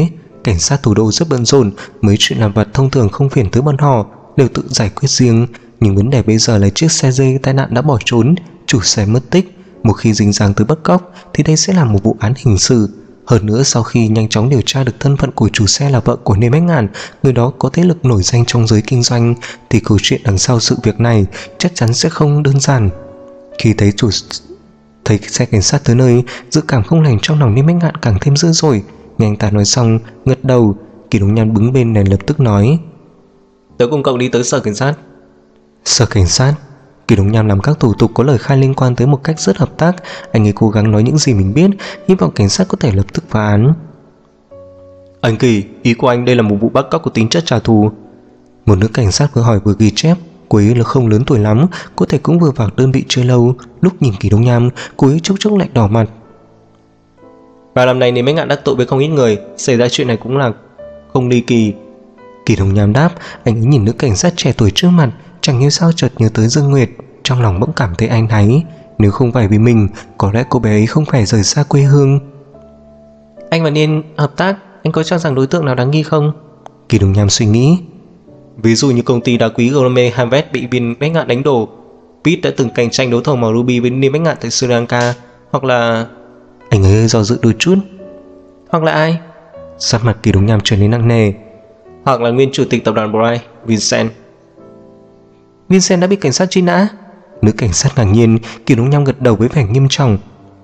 cảnh sát thủ đô rất bận rộn, mấy chuyện làm vặt thông thường không phiền tới bọn họ đều tự giải quyết riêng. Nhưng vấn đề bây giờ là chiếc xe gây tai nạn đã bỏ trốn, chủ xe mất tích. Một khi dính dáng tới bắt cóc thì đây sẽ là một vụ án hình sự. Hơn nữa, sau khi nhanh chóng điều tra được thân phận của chủ xe là vợ của Niêm Bách Ngạn, người đó có thế lực nổi danh trong giới kinh doanh, thì câu chuyện đằng sau sự việc này chắc chắn sẽ không đơn giản. Khi thấy xe cảnh sát tới nơi, dự cảm không lành trong lòng Niêm Bách Ngạn càng thêm dữ dội. Nhưng anh ta nói xong gật đầu. Kỳ Đông Nhan bứng bên này lập tức nói: "Tớ cùng cậu đi tới sở cảnh sát." Sở cảnh sát? Kỳ Đông Nham làm các thủ tục có lời khai liên quan tới một cách rất hợp tác. Anh ấy cố gắng nói những gì mình biết, hy vọng cảnh sát có thể lập tức phá án. "Anh Kỳ, ý của anh đây là một vụ bắt cóc có tính chất trả thù." Một nữ cảnh sát vừa hỏi vừa ghi chép. Cô ấy là không lớn tuổi lắm, có thể cũng vừa vào đơn vị chưa lâu. Lúc nhìn Kỳ Đông Nham, cô ấy chốc chốc lại đỏ mặt. "Và năm nay nên mấy ngạn đắc tội với không ít người, xảy ra chuyện này cũng là không ly kỳ." Kỳ Đông Nham đáp. Anh ấy nhìn nữ cảnh sát trẻ tuổi trước mặt, chẳng hiểu sao chợt nhớ tới Dương Nguyệt, trong lòng bỗng cảm thấy áy náy. Nếu không phải vì mình, có lẽ cô bé ấy không phải rời xa quê hương. "Anh và Niên hợp tác, anh có cho rằng đối tượng nào đáng nghi không?" Kỳ Đông Nham suy nghĩ. "Ví dụ như công ty đá quý Gourmet Harvest bị Niêm Bách Ngạn đánh đổ, Pete đã từng cạnh tranh đấu thầu màu ruby với Niêm Bách Ngạn tại Sri Lanka, hoặc là..." Anh ấy do dự đôi chút. "Hoặc là ai?" Sắc mặt Kỳ Đông Nham trở nên nặng nề. "Hoặc là nguyên chủ tịch tập đoàn Bright, Vincent." "Vincent đã bị cảnh sát truy nã?" Nữ cảnh sát ngạc nhiên. Kỳ Đông Nham gật đầu với vẻ nghiêm trọng.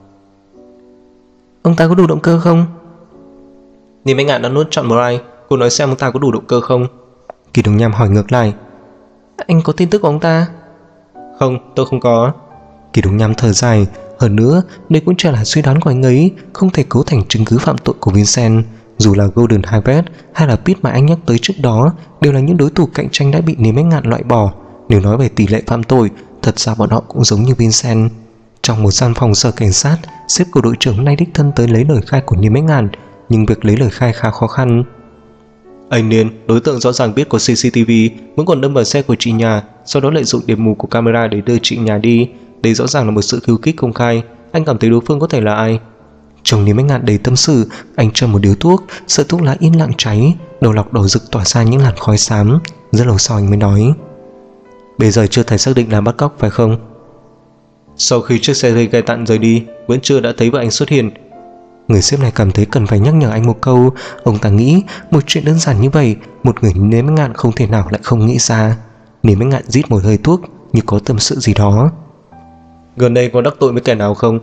"Ông ta có đủ động cơ không?" Niêm Bách Ngạn đã nuốt chọn Bright, cô nói xem ông ta có đủ động cơ không? Kỳ Đông Nham hỏi ngược lại. "Anh có tin tức của ông ta?" "Không, tôi không có." Kỳ Đông Nham thở dài. Hơn nữa, đây cũng chỉ là suy đoán của anh ấy, không thể cấu thành chứng cứ phạm tội của Vincent. Dù là Golden Harvest hay là Pete mà anh nhắc tới trước đó đều là những đối thủ cạnh tranh đã bị Niêm Bách Ngạn loại bỏ. Nếu nói về tỷ lệ phạm tội, thật ra bọn họ cũng giống như Vincent. Trong một gian phòng sở cảnh sát, sếp của đội trưởng nay đích thân tới lấy lời khai của Niêm Bách Ngạn, nhưng việc lấy lời khai khá khó khăn. "Anh Niên, đối tượng rõ ràng biết có CCTV, vẫn còn đâm vào xe của chị nhà, sau đó lợi dụng điểm mù của camera để đưa chị nhà đi. Đây rõ ràng là một sự khiêu khích công khai. Anh cảm thấy đối phương có thể là ai?" Chồng Niêm Bách Ngạn đầy tâm sự. Anh cho một điếu thuốc, sợi thuốc lá yên lặng cháy, đầu lọc đỏ rực tỏa ra những làn khói xám. Rất lâu sau anh mới nói: "Bây giờ chưa thể xác định là bắt cóc phải không?" "Sau khi chiếc xe gây tai nạn rời đi, vẫn chưa đã thấy vợ anh xuất hiện." Người sếp này cảm thấy cần phải nhắc nhở anh một câu. Ông ta nghĩ một chuyện đơn giản như vậy, một người Niêm Bách Ngạn không thể nào lại không nghĩ ra. Niêm Bách Ngạn rít một hơi thuốc như có tâm sự gì đó. "Gần đây có đắc tội với kẻ nào không?"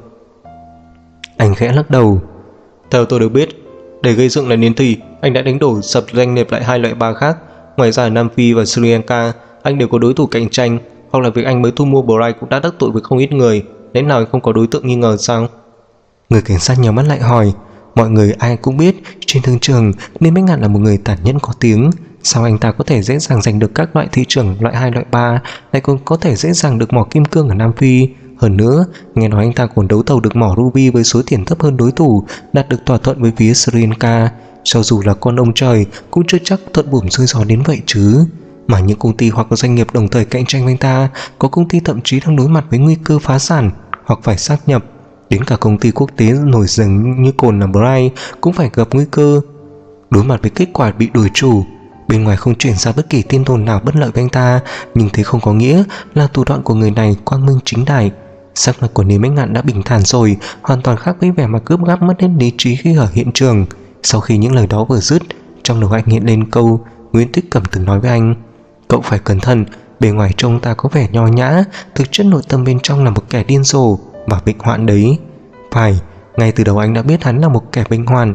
Anh khẽ lắc đầu. "Theo tôi được biết, để gây dựng lại niên thị, anh đã đánh đổ sập doanh nghiệp lại 2 loại bar khác. Ngoài ra ở Nam Phi và Sri Lanka, anh đều có đối thủ cạnh tranh, hoặc là việc anh mới thu mua Bright cũng đã đắc tội với không ít người. Đến nào anh không có đối tượng nghi ngờ sao?" Người cảnh sát nhắm mắt lại hỏi. Mọi người ai cũng biết trên thương trường Niêm Bách Ngạn là một người tàn nhẫn có tiếng. Sao anh ta có thể dễ dàng giành được các loại thị trường loại 2 loại 3, lại còn có thể dễ dàng được mỏ kim cương ở Nam Phi? Hơn nữa, nghe nói anh ta còn đấu thầu được mỏ ruby với số tiền thấp hơn đối thủ, đạt được thỏa thuận với phía Sri Lanka. Cho dù là con ông trời cũng chưa chắc thuận buồm xuôi gió đến vậy chứ. Mà những công ty hoặc doanh nghiệp đồng thời cạnh tranh với anh ta, có công ty thậm chí đang đối mặt với nguy cơ phá sản hoặc phải sáp nhập. Đến cả công ty quốc tế nổi danh như cồn là Bright cũng phải gặp nguy cơ. Đối mặt với kết quả bị đổi chủ, bên ngoài không chuyển ra bất kỳ tin đồn nào bất lợi với anh ta, nhưng thế không có nghĩa là thủ đoạn của người này quang minh chính đại. Sắc mặt của Niêm Bách Ngạn đã bình thản rồi, hoàn toàn khác với vẻ mặt gấp gáp mất hết lý trí khi ở hiện trường. Sau khi những lời đó vừa dứt, trong đầu anh hiện lên câu Nguyễn Tích Cẩm từng nói với anh: "Cậu phải cẩn thận, bề ngoài trông ta có vẻ nho nhã, thực chất nội tâm bên trong là một kẻ điên rồ và bệnh hoạn đấy." Phải, ngay từ đầu anh đã biết hắn là một kẻ bệnh hoạn.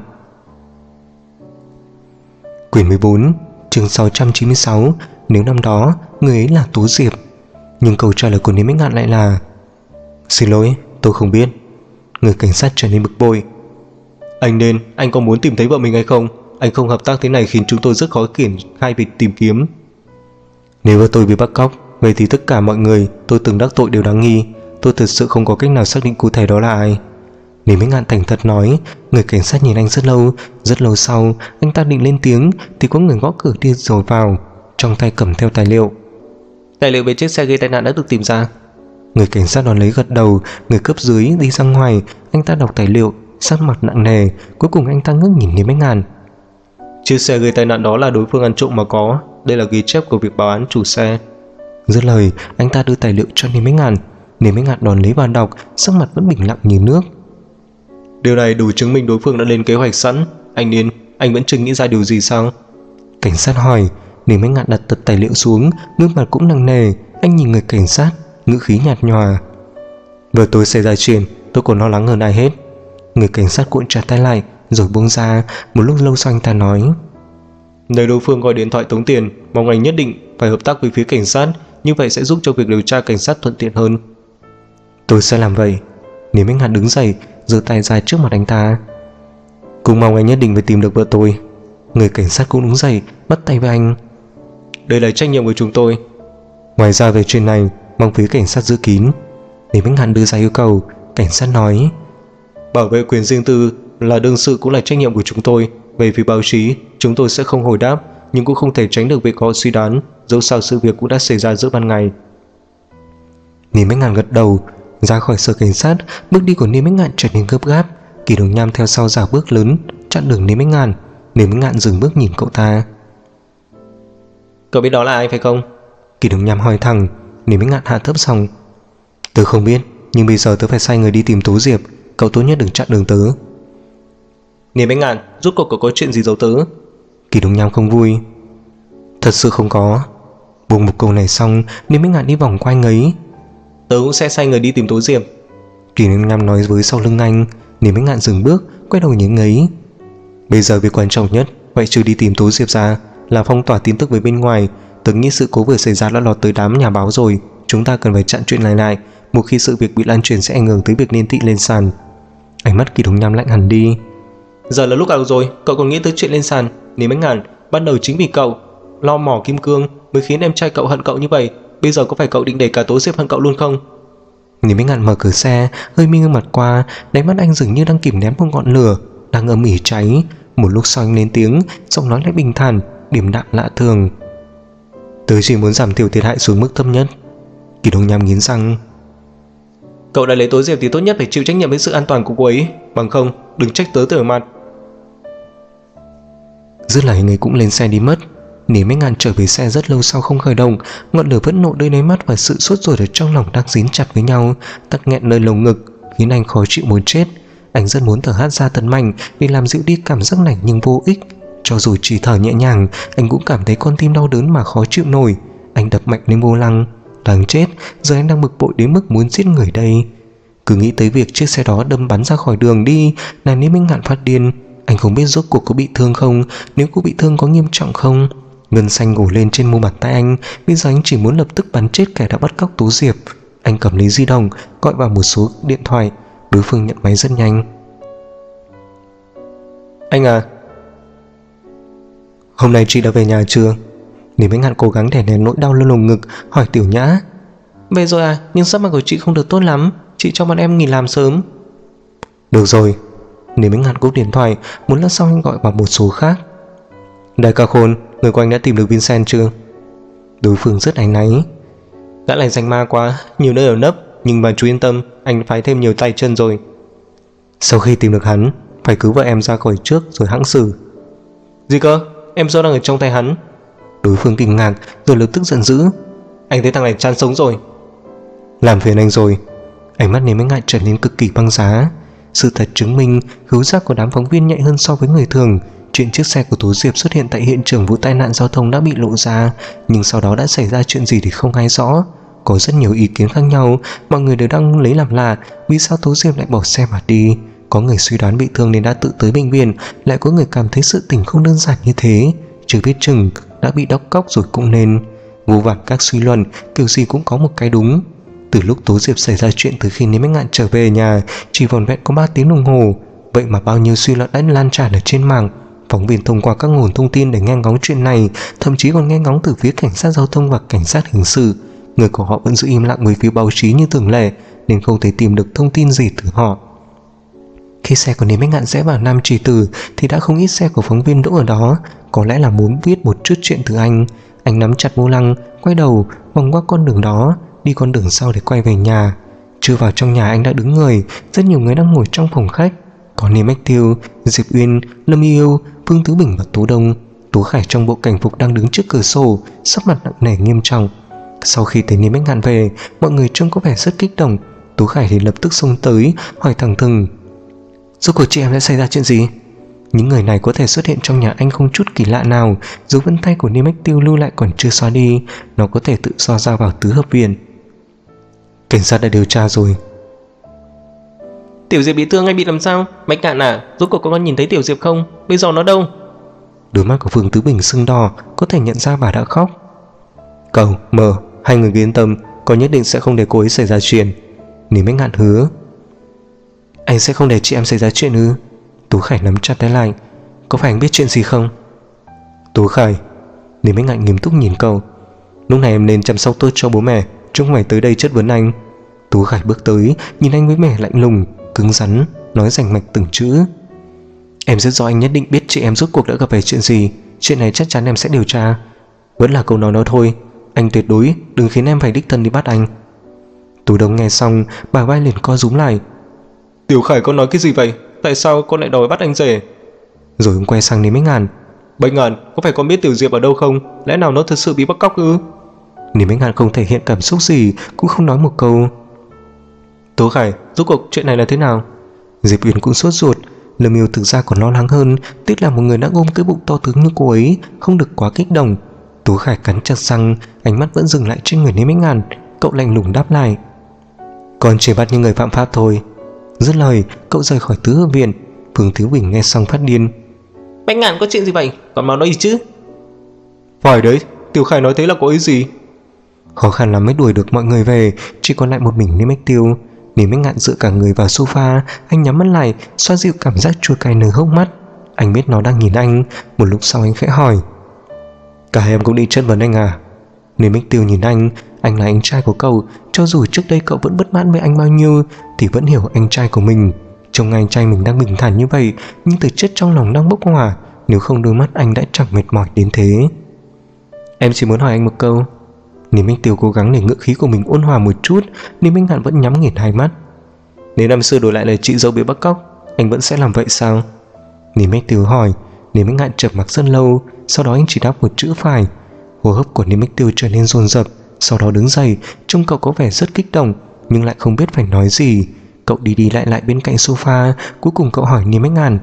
Quyển 14, chương 696. Nếu năm đó người ấy là Tú Diệp. Nhưng câu trả lời của Niêm Bách Ngạn lại là: "Xin lỗi, tôi không biết." Người cảnh sát trở nên bực bội. "Anh Nên, anh có muốn tìm thấy vợ mình hay không? Anh không hợp tác thế này khiến chúng tôi rất khó triển khai việc tìm kiếm." "Nếu vợ tôi bị bắt cóc, vậy thì tất cả mọi người tôi từng đắc tội đều đáng nghi. Tôi thật sự không có cách nào xác định cụ thể đó là ai." Niêm Bách Ngạn thành thật nói. Người cảnh sát nhìn anh rất lâu sau, anh ta định lên tiếng thì có người gõ cửa đi rồi vào, trong tay cầm theo tài liệu. "Tài liệu về chiếc xe gây tai nạn đã được tìm ra." Người cảnh sát đón lấy gật đầu. Người cấp dưới đi ra ngoài. Anh ta đọc tài liệu, sắc mặt nặng nề. Cuối cùng anh ta ngước nhìn Niêm Bách Ngạn. Chiếc xe gây tai nạn đó là đối phương ăn trộm mà có. Đây là ghi chép của việc báo án chủ xe. Dứt lời, anh ta đưa tài liệu cho Niêm Bách Ngạn. Niêm Bách Ngạn đón lấy và đọc, sắc mặt vẫn bình lặng như nước. Điều này đủ chứng minh đối phương đã lên kế hoạch sẵn. Anh Niên, anh vẫn chưa nghĩ ra điều gì sao? Cảnh sát hỏi. Niêm Bách Ngạn đặt tập tài liệu xuống, gương mặt cũng nặng nề. Anh nhìn người cảnh sát, ngữ khí nhạt nhòa. Vừa tôi xảy ra chuyện, tôi còn lo lắng hơn ai hết. Người cảnh sát cuộn chặt tay lại rồi buông ra. Một lúc lâu sau anh ta nói: Nếu đối phương gọi điện thoại tống tiền, mong anh nhất định phải hợp tác với phía cảnh sát, như vậy sẽ giúp cho việc điều tra cảnh sát thuận tiện hơn. Tôi sẽ làm vậy. Niêm Bách Ngạn đứng dậy, giơ tay ra trước mặt anh ta. Cũng mong anh nhất định phải tìm được vợ tôi. Người cảnh sát cũng đứng dậy, bắt tay với anh. Đây là trách nhiệm của chúng tôi. Ngoài ra về chuyện này, mong phía cảnh sát giữ kín. Niêm Bách Ngạn đưa ra yêu cầu. Cảnh sát nói: Bảo vệ quyền riêng tư là đương sự cũng là trách nhiệm của chúng tôi. Về phía báo chí, chúng tôi sẽ không hồi đáp, nhưng cũng không thể tránh được việc họ suy đoán, dẫu sao sự việc cũng đã xảy ra giữa ban ngày. Niêm Bách Ngạn gật đầu. Ra khỏi sở cảnh sát, bước đi của Niêm Bách Ngạn trở nên gấp gáp. Kỳ Đồng Nham theo sau rảo bước lớn chặn đường Niêm Bách Ngạn. Niêm Bách Ngạn dừng bước nhìn cậu ta. Cậu biết đó là ai phải không? Kỳ Đồng Nham hỏi thẳng. Niêm Bách Ngạn hạ thấp giọng: Tớ không biết, nhưng bây giờ tớ phải sai người đi tìm Tố Diệp. Cậu tốt nhất đừng chặn đường tớ. Niêm Bách Ngạn, rốt cuộc cậu có chuyện gì giấu tớ? Kỳ Đồng Nham không vui. Thật sự không có. Buông một câu này xong, Niêm Bách Ngạn đi vòng qua anh ấy. Tớ cũng sẽ sai người đi tìm Tố Diệp. Kỳ Đồng Nham nói với sau lưng anh. Niêm Bách Ngạn dừng bước, quay đầu nhìn ấy. Bây giờ việc quan trọng nhất, ngoại trừ đi tìm Tố Diệp ra, là phong tỏa tin tức với bên ngoài. Tớ nghĩ sự cố vừa xảy ra đã lọt tới đám nhà báo rồi. Chúng ta cần phải chặn chuyện này lại. Một khi sự việc bị lan truyền sẽ ảnh hưởng tới việc liên thị lên sàn. Ánh mắt Kỳ Đồng Nham lạnh hẳn đi. Giờ là lúc nào rồi, cậu còn nghĩ tới chuyện lên sàn? Niêm Bách Ngạn, ban đầu chính vì cậu lo mỏ kim cương mới khiến em trai cậu hận cậu như vậy. Bây giờ có phải cậu định để cả Tố Diệp hận cậu luôn không? Niêm Bách Ngạn mở cửa xe, hơi mi gương mặt qua. Đáy mắt anh dường như đang kìm nén một ngọn lửa đang âm ỉ cháy. Một lúc sau anh lên tiếng, giọng nói lại bình thản, điềm đạm lạ thường. Tớ chỉ muốn giảm thiểu thiệt hại xuống mức thấp nhất. Kỳ Đồng Nham nghiến răng. Cậu đã lấy Tố Diệp thì tốt nhất phải chịu trách nhiệm với sự an toàn của cô ấy. Bằng không, đừng trách tớ từ mặt. Dứt lời anh ấy cũng lên xe đi mất. Niêm Bách Ngạn trở về xe rất lâu sau không khởi động. Ngọn lửa vẫn nộ nơi đáy mắt và sự sốt ruột ở trong lòng đang dính chặt với nhau, tắc nghẹn nơi lồng ngực, khiến anh khó chịu muốn chết. Anh rất muốn thở hắt ra thật mạnh để làm dịu đi cảm giác này, nhưng vô ích. Cho dù chỉ thở nhẹ nhàng, anh cũng cảm thấy con tim đau đớn mà khó chịu nổi. Anh đập mạnh lên vô lăng. Đáng chết, giờ anh đang bực bội đến mức muốn giết người đây. Cứ nghĩ tới việc chiếc xe đó đâm bắn ra khỏi đường đi là Niêm Bách Ngạn phát điên. Anh không biết rốt cuộc có bị thương không, nếu cô bị thương có nghiêm trọng không. Ngân xanh gổ lên trên mu bàn tay anh. Bây giờ anh chỉ muốn lập tức bắn chết kẻ đã bắt cóc Tố Diệp. Anh cầm lấy di động, gọi vào một số điện thoại. Đối phương nhận máy rất nhanh. Anh à, hôm nay chị đã về nhà chưa? Niêm Bách Ngạn cố gắng đè nén nỗi đau lên lồng ngực, hỏi Tiểu Nhã. Về rồi à, nhưng sắc mặt của chị không được tốt lắm. Chị cho bọn em nghỉ làm sớm. Được rồi. Niêm Bách Ngạn cúp điện thoại. Một lát sau anh gọi vào một số khác. Đại ca Khôn, người của anh đã tìm được Vincent chưa? Đối phương rất áy náy. Gã này danh ma quá, nhiều nơi ở nấp. Nhưng mà chú yên tâm, anh phái thêm nhiều tay chân rồi. Sau khi tìm được hắn, phải cứu vợ em ra khỏi trước rồi hãng xử. Gì cơ? Em do đang ở trong tay hắn. Đối phương kinh ngạc rồi lập tức giận dữ. Anh thấy thằng này chán sống rồi. Làm phiền anh rồi. Ánh mắt Niêm Bách Ngạn trở nên cực kỳ băng giá. Sự thật chứng minh khứu giác của đám phóng viên nhạy hơn so với người thường. Chuyện chiếc xe của Tố Diệp xuất hiện tại hiện trường vụ tai nạn giao thông đã bị lộ ra, nhưng sau đó đã xảy ra chuyện gì thì không ai rõ. Có rất nhiều ý kiến khác nhau. Mọi người đều đang lấy làm lạ vì sao Tố Diệp lại bỏ xe mà đi. Có người suy đoán bị thương nên đã tự tới bệnh viện, lại có người cảm thấy sự tình không đơn giản như thế. Chưa biết chừng đã bị đốc cóc rồi cũng nên. Vô vàn các suy luận, kiểu gì cũng có một cái đúng. Từ lúc Tố Diệp xảy ra chuyện tới khi Niêm Bách Ngạn trở về nhà chỉ vỏn vẹn có 3 tiếng đồng hồ. Vậy mà bao nhiêu suy luận đã lan tràn ở trên mạng. Phóng viên thông qua các nguồn thông tin để nghe ngóng chuyện này, thậm chí còn nghe ngóng từ phía cảnh sát giao thông và cảnh sát hình sự. Người của họ vẫn giữ im lặng với phía báo chí như thường lệ, nên không thể tìm được thông tin gì từ họ. Khi xe của Niêm Bách Ngạn rẽ vào Nam Trì Tử thì đã không ít xe của phóng viên đỗ ở đó. Có lẽ là muốn viết một chút chuyện từ anh. Anh nắm chặt vô lăng, quay đầu vòng qua con đường đó, đi con đường sau để quay về nhà. Chưa vào trong nhà anh đã đứng người. Rất nhiều người đang ngồi trong phòng khách. Có Niêm Bách Tiêu, Diệp Uyên, Lâm Yêu, Vương Tứ Bình và Tú Đông. Tú Khải trong bộ cảnh phục đang đứng trước cửa sổ, sắc mặt nặng nề nghiêm trọng. Sau khi thấy Niêm Bách Ngạn về, mọi người trông có vẻ rất kích động. Tú Khải thì lập tức xông tới hỏi thẳng thừng: rốt cuộc chị em đã xảy ra chuyện gì? Những người này có thể xuất hiện trong nhà anh không chút kỳ lạ nào. Dấu vân tay của Niêm Bách Tiêu lưu lại còn chưa xóa đi, nó có thể tự do ra vào tứ hợp viện. Cảnh sát đã điều tra rồi. Tiểu Diệp bị thương hay bị làm sao? Bách Ngạn à, rốt cuộc con nhìn thấy Tiểu Diệp không? Bây giờ nó đâu? Đôi mắt của Vương Tứ Bình sưng đỏ, có thể nhận ra bà đã khóc. Cầu, Mờ, hai người yên tâm, con nhất định sẽ không để cô ấy xảy ra chuyện. Niêm Bách Ngạn hứa. Anh sẽ không để chị em xảy ra chuyện ư? Tú Khải nắm chặt tay lại. Có phải anh biết chuyện gì không? Tú Khải, Niêm Bách Ngạn nghiêm túc nhìn cậu. Lúc này em nên chăm sóc tốt cho bố mẹ, chứ không phải tới đây chất vấn anh. Tú Khải bước tới, nhìn anh với vẻ lạnh lùng, cứng rắn, nói rành mạch từng chữ. Em rất rõ anh nhất định biết chị em rốt cuộc đã gặp phải chuyện gì. Chuyện này chắc chắn em sẽ điều tra. Vẫn là câu nói đó thôi, anh tuyệt đối đừng khiến em phải đích thân đi bắt anh. Tú Đông nghe xong, bà vai liền co rúm lại. Tiểu Khải con nói cái gì vậy? Tại sao con lại đòi bắt anh rể? Rồi ông quay sang Niêm Bách Ngạn. Bách Ngạn, có phải con biết Tiểu Diệp ở đâu không? Lẽ nào nó thật sự bị bắt cóc ư? Niêm Bách Ngạn không thể hiện cảm xúc gì, cũng không nói một câu. Tú Khải, rốt cuộc chuyện này là thế nào? Diệp Uyên cũng sốt ruột. Lâm Yêu thực ra còn lo lắng hơn, tiếc là một người đã ôm cái bụng to tướng như cô ấy không được quá kích động. Tú Khải cắn chặt răng, ánh mắt vẫn dừng lại trên người Niêm Bách Ngạn. Cậu lạnh lùng đáp lại: còn chỉ bắt những người phạm pháp thôi. Dứt lời, cậu rời khỏi tứ hợp viện. Vương Tứ Bình nghe xong phát điên: Bách Ngạn có chuyện gì vậy? Còn mau nói gì chứ? Phải đấy, Tiểu Khải nói thế là có ý gì? Khó khăn lắm mới đuổi được mọi người về, chỉ còn lại một mình Niêm Bách Tiêu. Niêm Bách Ngạn dựa cả người vào sofa, anh nhắm mắt lại, xoa dịu cảm giác chua cay nơi hốc mắt. Anh biết nó đang nhìn anh. Một lúc sau anh khẽ hỏi: cả hai em cũng đi chất vấn anh à? Niêm Bách Tiêu nhìn anh là anh trai của cậu. Cho dù trước đây cậu vẫn bất mãn với anh bao nhiêu thì vẫn hiểu anh trai của mình. Trông anh trai mình đang bình thản như vậy, nhưng thực chất trong lòng đang bốc hỏa. Nếu không đôi mắt anh đã chẳng mệt mỏi đến thế. Em chỉ muốn hỏi anh một câu. Niêm Bách Tiêu cố gắng để ngữ khí của mình ôn hòa một chút. Niêm Bách Ngạn vẫn nhắm nghiền hai mắt. Nếu năm xưa đổi lại là chị dâu bị bắt cóc, anh vẫn sẽ làm vậy sao? Niêm Bách Tiêu hỏi. Niêm Bách Ngạn chợp mắt rất lâu, sau đó anh chỉ đáp một chữ phải. Hô hấp của Niêm Bách Tiêu trở nên dồn dập, sau đó đứng dậy. Trông cậu có vẻ rất kích động, nhưng lại không biết phải nói gì. Cậu đi lại bên cạnh sofa. Cuối cùng cậu hỏi Niêm Bách Ngạn: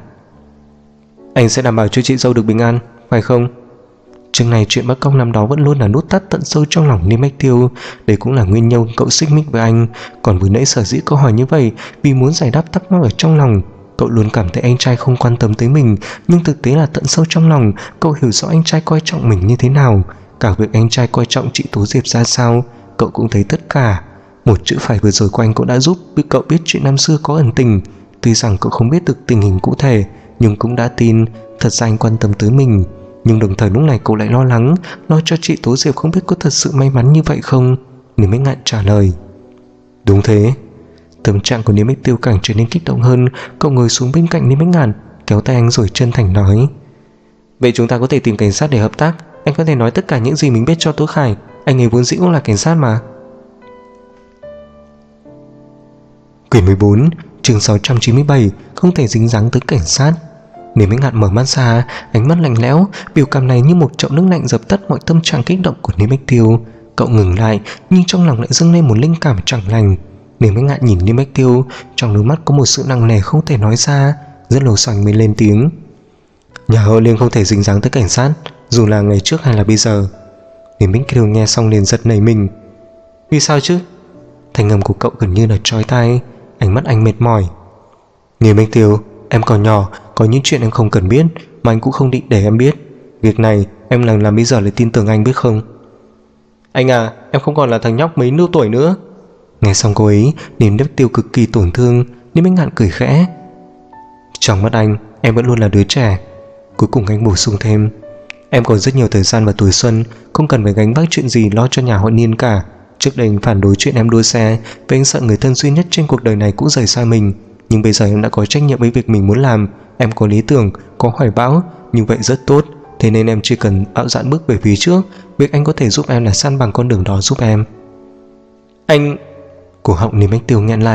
anh sẽ đảm bảo cho chị dâu được bình an, phải không? Trước này chuyện bắt cóc năm đó vẫn luôn là nút thắt tận sâu trong lòng Niêm Bách Tiêu. Đây cũng là nguyên nhân cậu xích mích với anh. Còn vừa nãy sở dĩ câu hỏi như vậy vì muốn giải đáp thắc mắc ở trong lòng. Cậu luôn cảm thấy anh trai không quan tâm tới mình, nhưng thực tế là tận sâu trong lòng cậu hiểu rõ anh trai coi trọng mình như thế nào. Cả việc anh trai coi trọng chị Tố Diệp ra sao, cậu cũng thấy tất cả. Một chữ phải vừa rồi của anh cũng đã giúp cậu biết chuyện năm xưa có ẩn tình. Tuy rằng cậu không biết được tình hình cụ thể, nhưng cũng đã tin thật ra anh quan tâm tới mình. Nhưng đồng thời lúc này cậu lại lo lắng, lo cho chị Tố Diệp không biết có thật sự may mắn như vậy không. Niêm Bách Ngạn trả lời: đúng thế. Tâm trạng của Niêm Bách Tiêu càng trở nên kích động hơn. Cậu ngồi xuống bên cạnh Niêm Bách Ngạn, kéo tay anh rồi chân thành nói: vậy chúng ta có thể tìm cảnh sát để hợp tác. Anh có thể nói tất cả những gì mình biết cho Tú Khải. Anh ấy vốn dĩ cũng là cảnh sát mà. Quyển 14, chương 697, không thể dính dáng tới cảnh sát. Niêm Bách Ngạn mở mắt ra, ánh mắt lạnh lẽo. Biểu cảm này như một chậu nước lạnh dập tắt mọi tâm trạng kích động của Niêm Bách Tiêu. Cậu ngừng lại, nhưng trong lòng lại dâng lên một linh cảm chẳng lành. Niêm Bách Ngạn nhìn Niêm Bách Tiêu, trong đôi mắt có một sự nặng nề không thể nói ra. Rất lâu sau anh mới lên tiếng: nhà họ Liên không thể dính dáng tới cảnh sát, dù là ngày trước hay là bây giờ. Niêm Bách Tiêu nghe xong liền giật nảy mình. Vì sao chứ? Thanh âm của cậu gần như là trói tai, ánh mắt anh mệt mỏi. Niêm Bách Tiêu, em còn nhỏ, có những chuyện em không cần biết, mà anh cũng không định để em biết. Việc này em làm bây giờ lại tin tưởng anh biết không? Anh à, em không còn là thằng nhóc mấy nửa tuổi nữa. Nghe xong cô ấy, Niêm Bách Tiêu cực kỳ tổn thương. Niêm Bách Ngạn cười khẽ: trong mắt anh, em vẫn luôn là đứa trẻ. Cuối cùng anh bổ sung thêm: em còn rất nhiều thời gian và tuổi xuân, không cần phải gánh vác chuyện gì lo cho nhà họ Niên cả. Trước đây anh phản đối chuyện em đua xe, vì anh sợ người thân duy nhất trên cuộc đời này cũng rời xa mình. Nhưng bây giờ em đã có trách nhiệm với việc mình muốn làm. Em có lý tưởng, có hoài bão, như vậy rất tốt. Thế nên em chỉ cần ạo dạn bước về phía trước. Việc anh có thể giúp em là săn bằng con đường đó giúp em. Anh... Cổ họng Niêm Bách Tiêu nghẹn lại.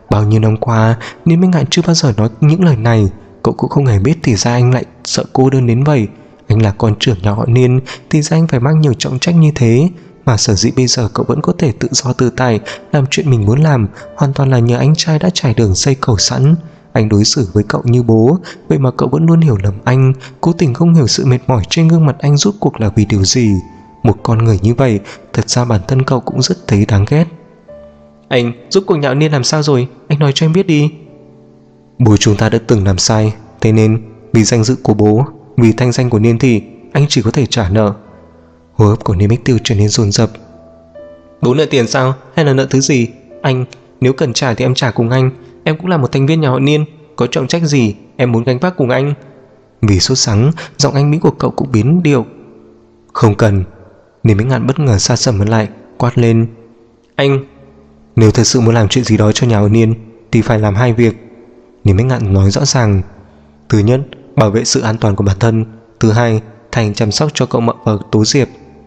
Bao nhiêu năm qua, Niên Minh Ngạn chưa bao giờ nói những lời này. Cậu cũng không hề biết thì ra anh lại sợ cô đơn đến vậy. Anh là con trưởng nhà họ Niên, thì ra anh phải mang nhiều trọng trách như thế. Mà sở dĩ bây giờ cậu vẫn có thể tự do tự tại làm chuyện mình muốn làm, hoàn toàn là nhờ anh trai đã trải đường xây cầu sẵn. Anh đối xử với cậu như bố, vậy mà cậu vẫn luôn hiểu lầm anh, cố tình không hiểu sự mệt mỏi trên gương mặt anh rốt cuộc là vì điều gì. Một con người như vậy, thật ra bản thân cậu cũng rất thấy đáng ghét. Anh, giúp cuộc nhạo Niên làm sao rồi? Anh nói cho em biết đi. Bố chúng ta đã từng làm sai, thế nên vì danh dự của bố, vì thanh danh của Niên thì anh chỉ có thể trả nợ. Hô hấp của Niên Bích Tiêu trở nên dồn dập. Bố nợ tiền sao? Hay là nợ thứ gì? Anh, nếu cần trả thì em trả cùng anh. Em cũng là một thành viên nhà họ Niên, có trọng trách gì em muốn gánh vác cùng anh. Vì sốt sắng, giọng anh Mỹ của cậu cũng biến điệu. Không cần. Niên Bích Ngạn bất ngờ sa sầm lại, quát lên. Anh, nếu thật sự muốn làm chuyện gì đó cho nhà họ Niên thì phải làm hai việc. Niên Bích Ngạn nói rõ ràng. Thứ nhất, bảo vệ sự an toàn của bản thân. Thứ hai, Thành chăm sóc cho cậu Mợ và Tố Diệp.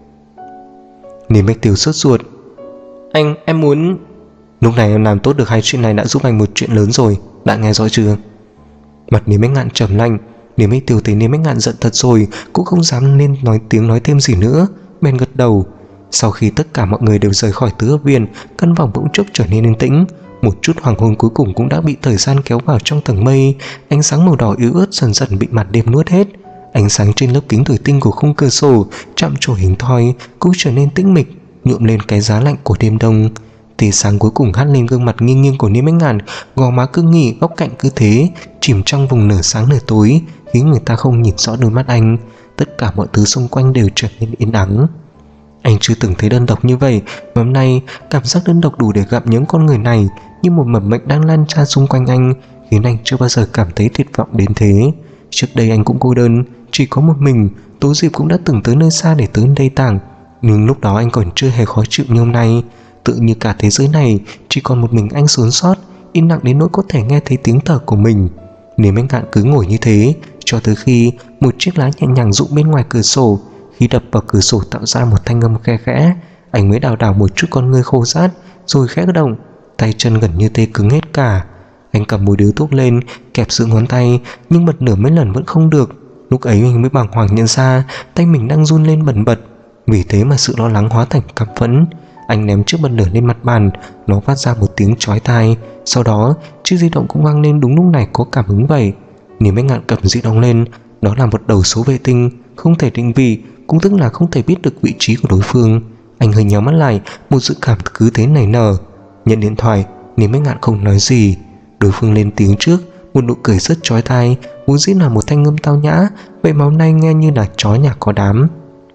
Niên Bích Tiêu sốt ruột. Anh, em muốn... Lúc này em làm tốt được hai chuyện này đã giúp anh một chuyện lớn rồi, đã nghe rõ chưa? Mặt Niên Bích Ngạn trầm lạnh. Niên Bích Tiêu thấy Niên Bích Ngạn giận thật rồi, cũng không dám nên nói thêm gì nữa, bèn gật đầu. Sau khi tất cả mọi người đều rời khỏi tứ hợp viện, căn phòng bỗng chốc trở nên yên tĩnh. Một chút hoàng hôn cuối cùng cũng đã bị thời gian kéo vào trong tầng mây. Ánh sáng màu đỏ yếu ớt dần dần bị màn đêm nuốt hết. Ánh sáng trên lớp kính thủy tinh của khung cửa sổ chạm trổ hình thoi cũng trở nên tĩnh mịch, nhuộm lên cái giá lạnh của đêm đông. Tia sáng cuối cùng hắt lên gương mặt nghiêng nghiêng của Niên Bích Ngạn, gò má cương nghị, góc cạnh cứ thế chìm trong vùng nửa sáng nửa tối, khiến người ta không nhìn rõ đôi mắt anh. Tất cả mọi thứ xung quanh đều trở nên yên ắng. Anh chưa từng thấy đơn độc như vậy, mà hôm nay cảm giác đơn độc đủ để gặm nhấm con người này như một mầm bệnh đang lan tràn xung quanh anh, khiến anh chưa bao giờ cảm thấy tuyệt vọng đến thế. Trước đây anh cũng cô đơn, chỉ có một mình. Tố Diệp cũng đã từng tới nơi xa để tới đây tảng, nhưng lúc đó anh còn chưa hề khó chịu như hôm nay. Tự như cả thế giới này chỉ còn một mình anh sống sót, im lặng đến nỗi có thể nghe thấy tiếng thở của mình. Niên Bích Ngạn cứ ngồi như thế cho tới khi một chiếc lá nhẹ nhàng rụng bên ngoài cửa sổ. Khi đập vào cửa sổ tạo ra một thanh âm khe khẽ, anh mới đảo đảo một chút con ngươi khô rát, rồi khẽ động, tay chân gần như tê cứng hết cả. Anh cầm một điếu thuốc lên, kẹp giữa ngón tay, nhưng bật nửa mấy lần vẫn không được. Lúc ấy mình mới bàng hoàng nhận ra tay mình đang run lên bần bật. Vì thế mà sự lo lắng hóa thành căm phẫn. Anh ném chiếc bật lửa lên mặt bàn, nó phát ra một tiếng chói tai. Sau đó chiếc di động cũng vang lên đúng lúc này có cảm ứng vậy. Niên Bích Ngạn cầm di động lên, đó là một đầu số vệ tinh, không thể định vị, cũng tức là không thể biết được vị trí của đối phương. Anh hơi nhắm mắt lại, một dự cảm cứ thế nảy nở. Nhận điện thoại, Niên Bích Ngạn không nói gì. Đối phương lên tiếng trước, một nụ cười rất chói tai, vốn dĩ là một thanh âm tao nhã, vậy mà hôm nay nghe như là chó nhà có đám.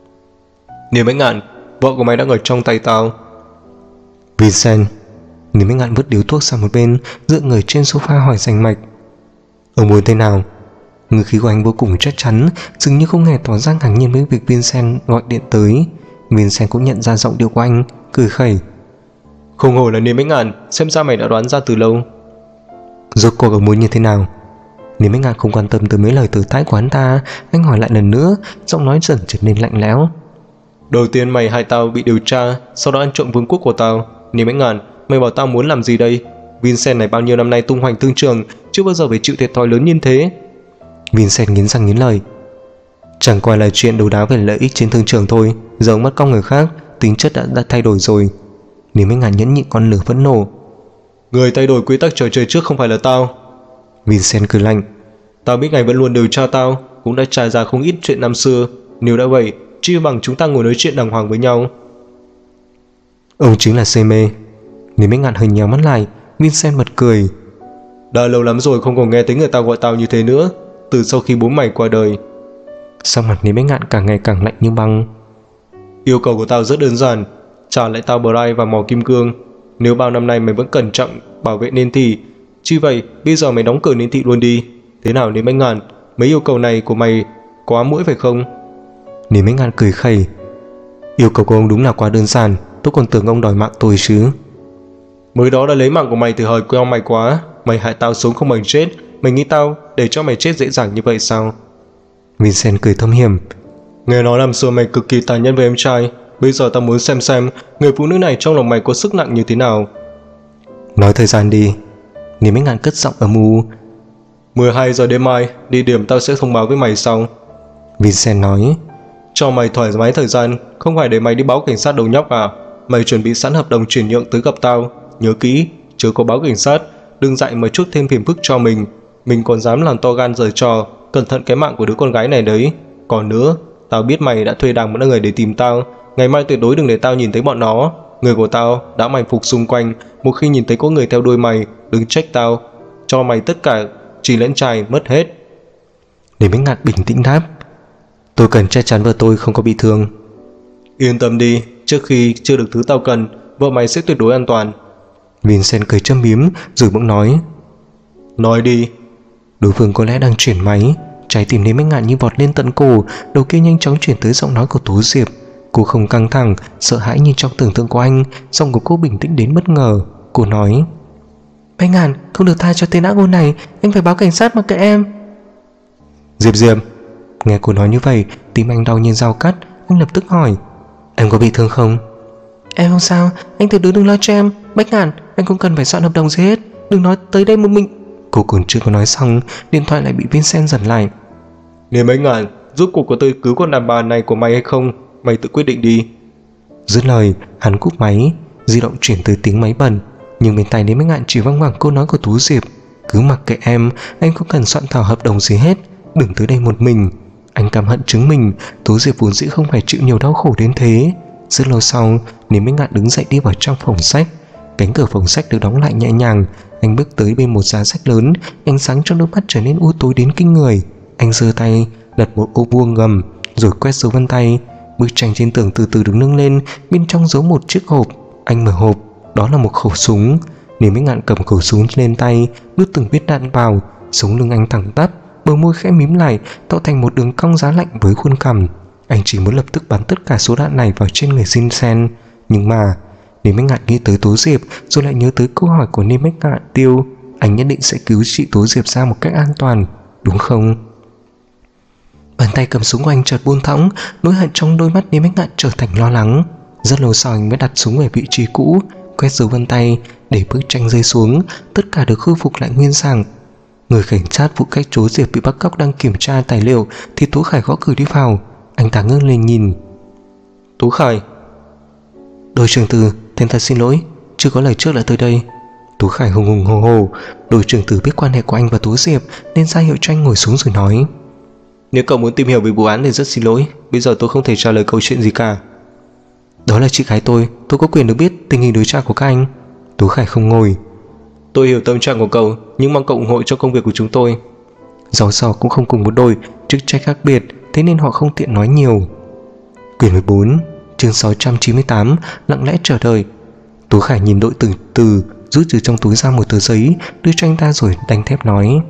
Niên Bích Ngạn, vợ của mày đang ở trong tay tao. Vincent. Niên Bích Ngạn vứt điếu thuốc sang một bên, dựa người trên sofa hỏi rành mạch. Ông muốn thế nào? Ngữ khí của anh vô cùng chắc chắn, dường như không hề tỏ ra ngạc nhiên với việc Vincent gọi điện tới. Vincent cũng nhận ra giọng điệu của anh, cười khẩy. Không hổ là Niên Bích Ngạn, xem ra mày đã đoán ra từ lâu. Rốt cuộc ông muốn như thế nào? Niên Bích Ngạn không quan tâm tới mấy lời từ tái của hắn ta. Anh hỏi lại lần nữa, giọng nói dần trở nên lạnh lẽo. Đầu tiên mày hại tao bị điều tra, sau đó ăn trộm vương quốc của tao. Niên Bích Ngạn, mày bảo tao muốn làm gì đây? Vincent này bao nhiêu năm nay tung hoành thương trường, chưa bao giờ phải chịu thiệt thòi lớn như thế. Vincent nghiến răng nghiến lợi. Chẳng qua là chuyện đấu đá về lợi ích trên thương trường thôi, giờ ông bắt cóc người khác, tính chất đã thay đổi rồi. Niên Bích Ngạn nhẫn nhịn con lửa phẫn nộ. Người thay đổi quy tắc trò chơi trước không phải là tao. Vincent cười lạnh. Tao biết ngài vẫn luôn điều tra tao, cũng đã trải ra không ít chuyện năm xưa. Nếu đã vậy, chi bằng chúng ta ngồi nói chuyện đàng hoàng với nhau. Ông chính là CM. Niên Bích Ngạn hơi nhéo mắt lại. Vincent bật cười. Đã lâu lắm rồi không còn nghe thấy người ta gọi tao như thế nữa, từ sau khi bố mày qua đời. Sắc mặt Niên Bích Ngạn càng ngày càng lạnh như băng. Yêu cầu của tao rất đơn giản, trả lại tao Bright và mỏ kim cương. Nếu bao năm nay mày vẫn cẩn trọng bảo vệ Niên Thị, chi vậy bây giờ mày đóng cửa Niên Thị luôn đi. Thế nào Niên Bích Ngạn, mấy yêu cầu này của mày quá mũi phải không? Niên Bích Ngạn cười khẩy. Yêu cầu của ông đúng là quá đơn giản, tôi còn tưởng ông đòi mạng tôi chứ. Mới đó đã lấy mạng của mày thì hời queo mày quá. Mày hại tao sống không bằng chết, mày nghĩ tao để cho mày chết dễ dàng như vậy sao? Vincent cười thâm hiểm. Nghe nói năm xưa mày cực kỳ tàn nhẫn với em trai, bây giờ tao muốn xem người phụ nữ này trong lòng mày có sức nặng như thế nào. Nói thời gian đi. Niêm Bách Ngạn cất giọng âm u. 12 giờ đêm mai, địa điểm tao sẽ thông báo với mày sau. Vincent nói. Cho mày thoải mái thời gian, không phải để mày đi báo cảnh sát đầu nhóc à. Mày chuẩn bị sẵn hợp đồng chuyển nhượng tới gặp tao. Nhớ kỹ, chớ có báo cảnh sát, đừng dại mà chuốc thêm phiền phức cho mình. Mình còn dám làm to gan giở trò, cẩn thận cái mạng của đứa con gái này đấy. Còn nữa, tao biết mày đã thuê đàng một người để tìm tao. Ngày mai tuyệt đối đừng để tao nhìn thấy bọn nó. Người của tao đã mày phục xung quanh. Một khi nhìn thấy có người theo đuôi mày, đừng trách tao. Cho mày tất cả chỉ lẫn trai mất hết. Niêm Bách Ngạn bình tĩnh đáp. Tôi cần chắc chắn vợ tôi không có bị thương. Yên tâm đi, trước khi chưa được thứ tao cần, vợ mày sẽ tuyệt đối an toàn. Vincent cười châm biếm rồi bỗng nói. Nói đi. Đối phương có lẽ đang chuyển máy. Trái tim Niêm Bách Ngạn như vọt lên tận cổ. Đầu kia nhanh chóng chuyển tới giọng nói của Tố Diệp. Cô không căng thẳng, sợ hãi như trong tưởng tượng của anh. Giọng của cô bình tĩnh đến bất ngờ. Cô nói. Bách Ngạn, không được tha cho tên ác ôn này. Anh phải báo cảnh sát mà kệ em. Diệp. Nghe cô nói như vậy, tim anh đau như dao cắt. Anh lập tức hỏi. Em có bị thương không? Em không sao, anh tuyệt đối đừng lo cho em. Bách Ngạn, anh không cần phải soạn hợp đồng gì hết. Đừng nói tới đây một mình. Cô còn chưa có nói xong, điện thoại lại bị Vincent giật lại. Niêm Bách Ngạn, rốt cuộc có tôi cứu con đàn bà này của mày hay không? Mày tự quyết định đi. Dứt lời, hắn cúp máy. Di động chuyển tới tiếng máy bận. Nhưng bên tai Niêm Bách Ngạn chỉ vang vẳng câu nói của Tú Diệp. Cứ mặc kệ em, anh không cần soạn thảo hợp đồng gì hết. Đừng tới đây một mình. Anh căm hận chứng mình. Tú Diệp vốn dĩ không phải chịu nhiều đau khổ đến thế. Rất lâu sau, Niêm Bách Ngạn đứng dậy đi vào trong phòng sách. Cánh cửa phòng sách được đóng lại nhẹ nhàng. Anh bước tới bên một giá sách lớn. Ánh sáng trong đôi mắt trở nên u tối đến kinh người. Anh giơ tay lật một ô vuông gầm rồi quét dấu vân tay. Bức tranh trên tường từ từ được nâng lên. Bên trong giấu một chiếc hộp. Anh mở hộp, đó là một khẩu súng. Niêm Bách Ngạn cầm khẩu súng lên tay, đút từng viên đạn vào. Sống lưng anh thẳng tắp, bờ môi khẽ mím lại, tạo thành một đường cong giá lạnh với khuôn cằm. Anh chỉ muốn lập tức bắn tất cả số đạn này vào trên người Vincent. Nhưng mà Niêm Bách Ngạn nghĩ tới Tố Diệp, rồi lại nhớ tới câu hỏi của Niêm Bách Ngạn Tiêu. Anh nhất định sẽ cứu chị Tố Diệp ra một cách an toàn, đúng không? Bàn tay cầm súng của anh chợt buông thõng. Nỗi hận trong đôi mắt Niêm Bách Ngạn trở thành lo lắng. Rất lâu sau anh mới đặt súng về vị trí cũ, quét dấu vân tay để bức tranh rơi xuống. Tất cả được khôi phục lại nguyên dạng. Người cảnh sát phụ trách Tố Diệp bị bắt cóc đang kiểm tra tài liệu thì Tú Khải gõ cửa đi vào. Anh ta ngước lên nhìn. Tú Khải. Đội trưởng Từ, tên thật xin lỗi, chưa có lời trước lại tới đây. Tú Khải hùng hùng hồ hồ. Đội trưởng Từ biết quan hệ của anh và Tú Diệp nên ra hiệu cho anh ngồi xuống rồi nói. Nếu cậu muốn tìm hiểu về vụ án thì rất xin lỗi. Bây giờ tôi không thể trả lời câu chuyện gì cả. Đó là chị gái tôi có quyền được biết tình hình điều tra của các anh. Tú Khải không ngồi. Tôi hiểu tâm trạng của cậu, nhưng mong cậu ủng hộ cho công việc của chúng tôi. Dầu sò cũng không cùng một đội, chức trách khác biệt, thế nên họ không tiện nói nhiều. Quyển 14, chương 698, lặng lẽ chờ đợi. Tú Khải nhìn đội từ từ, rút từ trong túi ra một tờ giấy, đưa cho anh ta rồi đanh thép nói.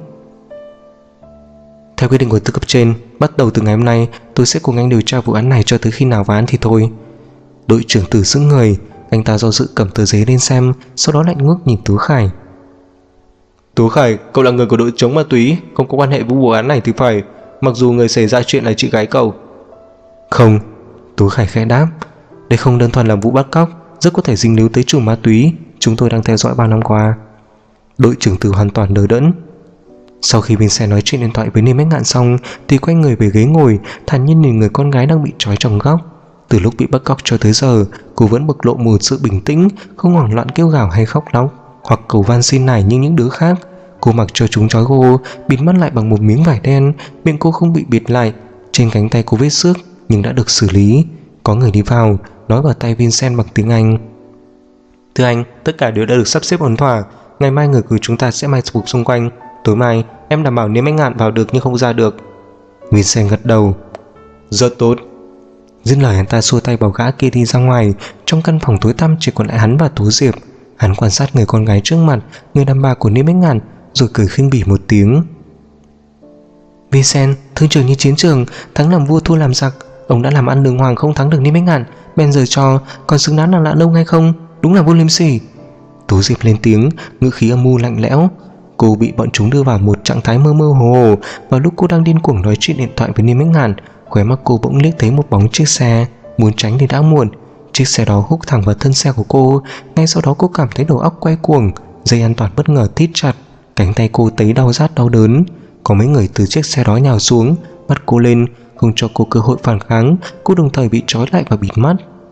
Theo quyết định của tư cấp trên, bắt đầu từ ngày hôm nay, tôi sẽ cùng anh điều tra vụ án này cho tới khi nào phá án thì thôi. Đội trưởng Từ sững người, anh ta do dự cầm tờ giấy lên xem, sau đó lại ngước nhìn Tú Khải. Tú Khải, cậu là người của đội chống ma túy, không có quan hệ với vụ án này thì phải, mặc dù người xảy ra chuyện là chị gái cậu. Không, Tú Khải khẽ đáp. Đây không đơn thuần là vụ bắt cóc, rất có thể dính líu tới chùm ma túy chúng tôi đang theo dõi bao năm qua. Đội trưởng Từ hoàn toàn đờ đẫn. Sau khi Vincent nói chuyện điện thoại với Niêm Bách Ngạn xong thì quay người về ghế ngồi, thản nhiên nhìn người con gái đang bị trói trong góc. Từ lúc bị bắt cóc cho tới giờ, cô vẫn bộc lộ một sự bình tĩnh, không hoảng loạn kêu gào hay khóc lóc hoặc cầu van xin nài như những đứa khác. Cô mặc cho chúng trói cô, bịt mắt lại bằng một miếng vải đen, miệng cô không bị bịt lại. Trên cánh tay cô vết xước nhưng đã được xử lý. Có người đi vào, nói vào tay Vincent bằng tiếng Anh. Thưa anh, tất cả đều đã được sắp xếp ổn thỏa. Ngày mai người của chúng ta sẽ mai phục xung quanh. Tối mai em đảm bảo Niêm Bách Ngạn vào được nhưng không ra được. Vincent gật đầu. Rất tốt. Dứt lời, hắn ta xua tay bảo gã kia đi ra ngoài. Trong căn phòng tối tăm chỉ còn lại hắn và Tú Diệp. Hắn quan sát người con gái trước mặt, người đàn bà của Niêm Bách Ngạn, rồi cười khinh bỉ một tiếng. Vincent, thương trường như chiến trường, thắng làm vua thua làm giặc. Ông đã làm ăn đường hoàng không thắng được Niêm Bách Ngạn, bèn giở trò, còn xứng đáng làm lạ lông hay không? Đúng là vô liêm sỉ. Tú Diệp lên tiếng, ngữ khí âm mưu lạnh lẽo. Cô bị bọn chúng đưa vào một trạng thái mơ mơ hồ hồ. Vào lúc cô đang điên cuồng nói chuyện điện thoại với Niêm Bách Ngạn, khóe mắt cô bỗng liếc thấy một bóng chiếc xe. Muốn tránh thì đã muộn. Chiếc xe đó húc thẳng vào thân xe của cô. Ngay sau đó cô cảm thấy đầu óc quay cuồng. Dây an toàn bất ngờ thít chặt, cánh tay cô thấy đau rát đau đớn. Có mấy người từ chiếc xe đó nhào xuống, bắt cô lên, không cho cô cơ hội phản kháng. Cô đồng thời bị trói lại và bịt mắt.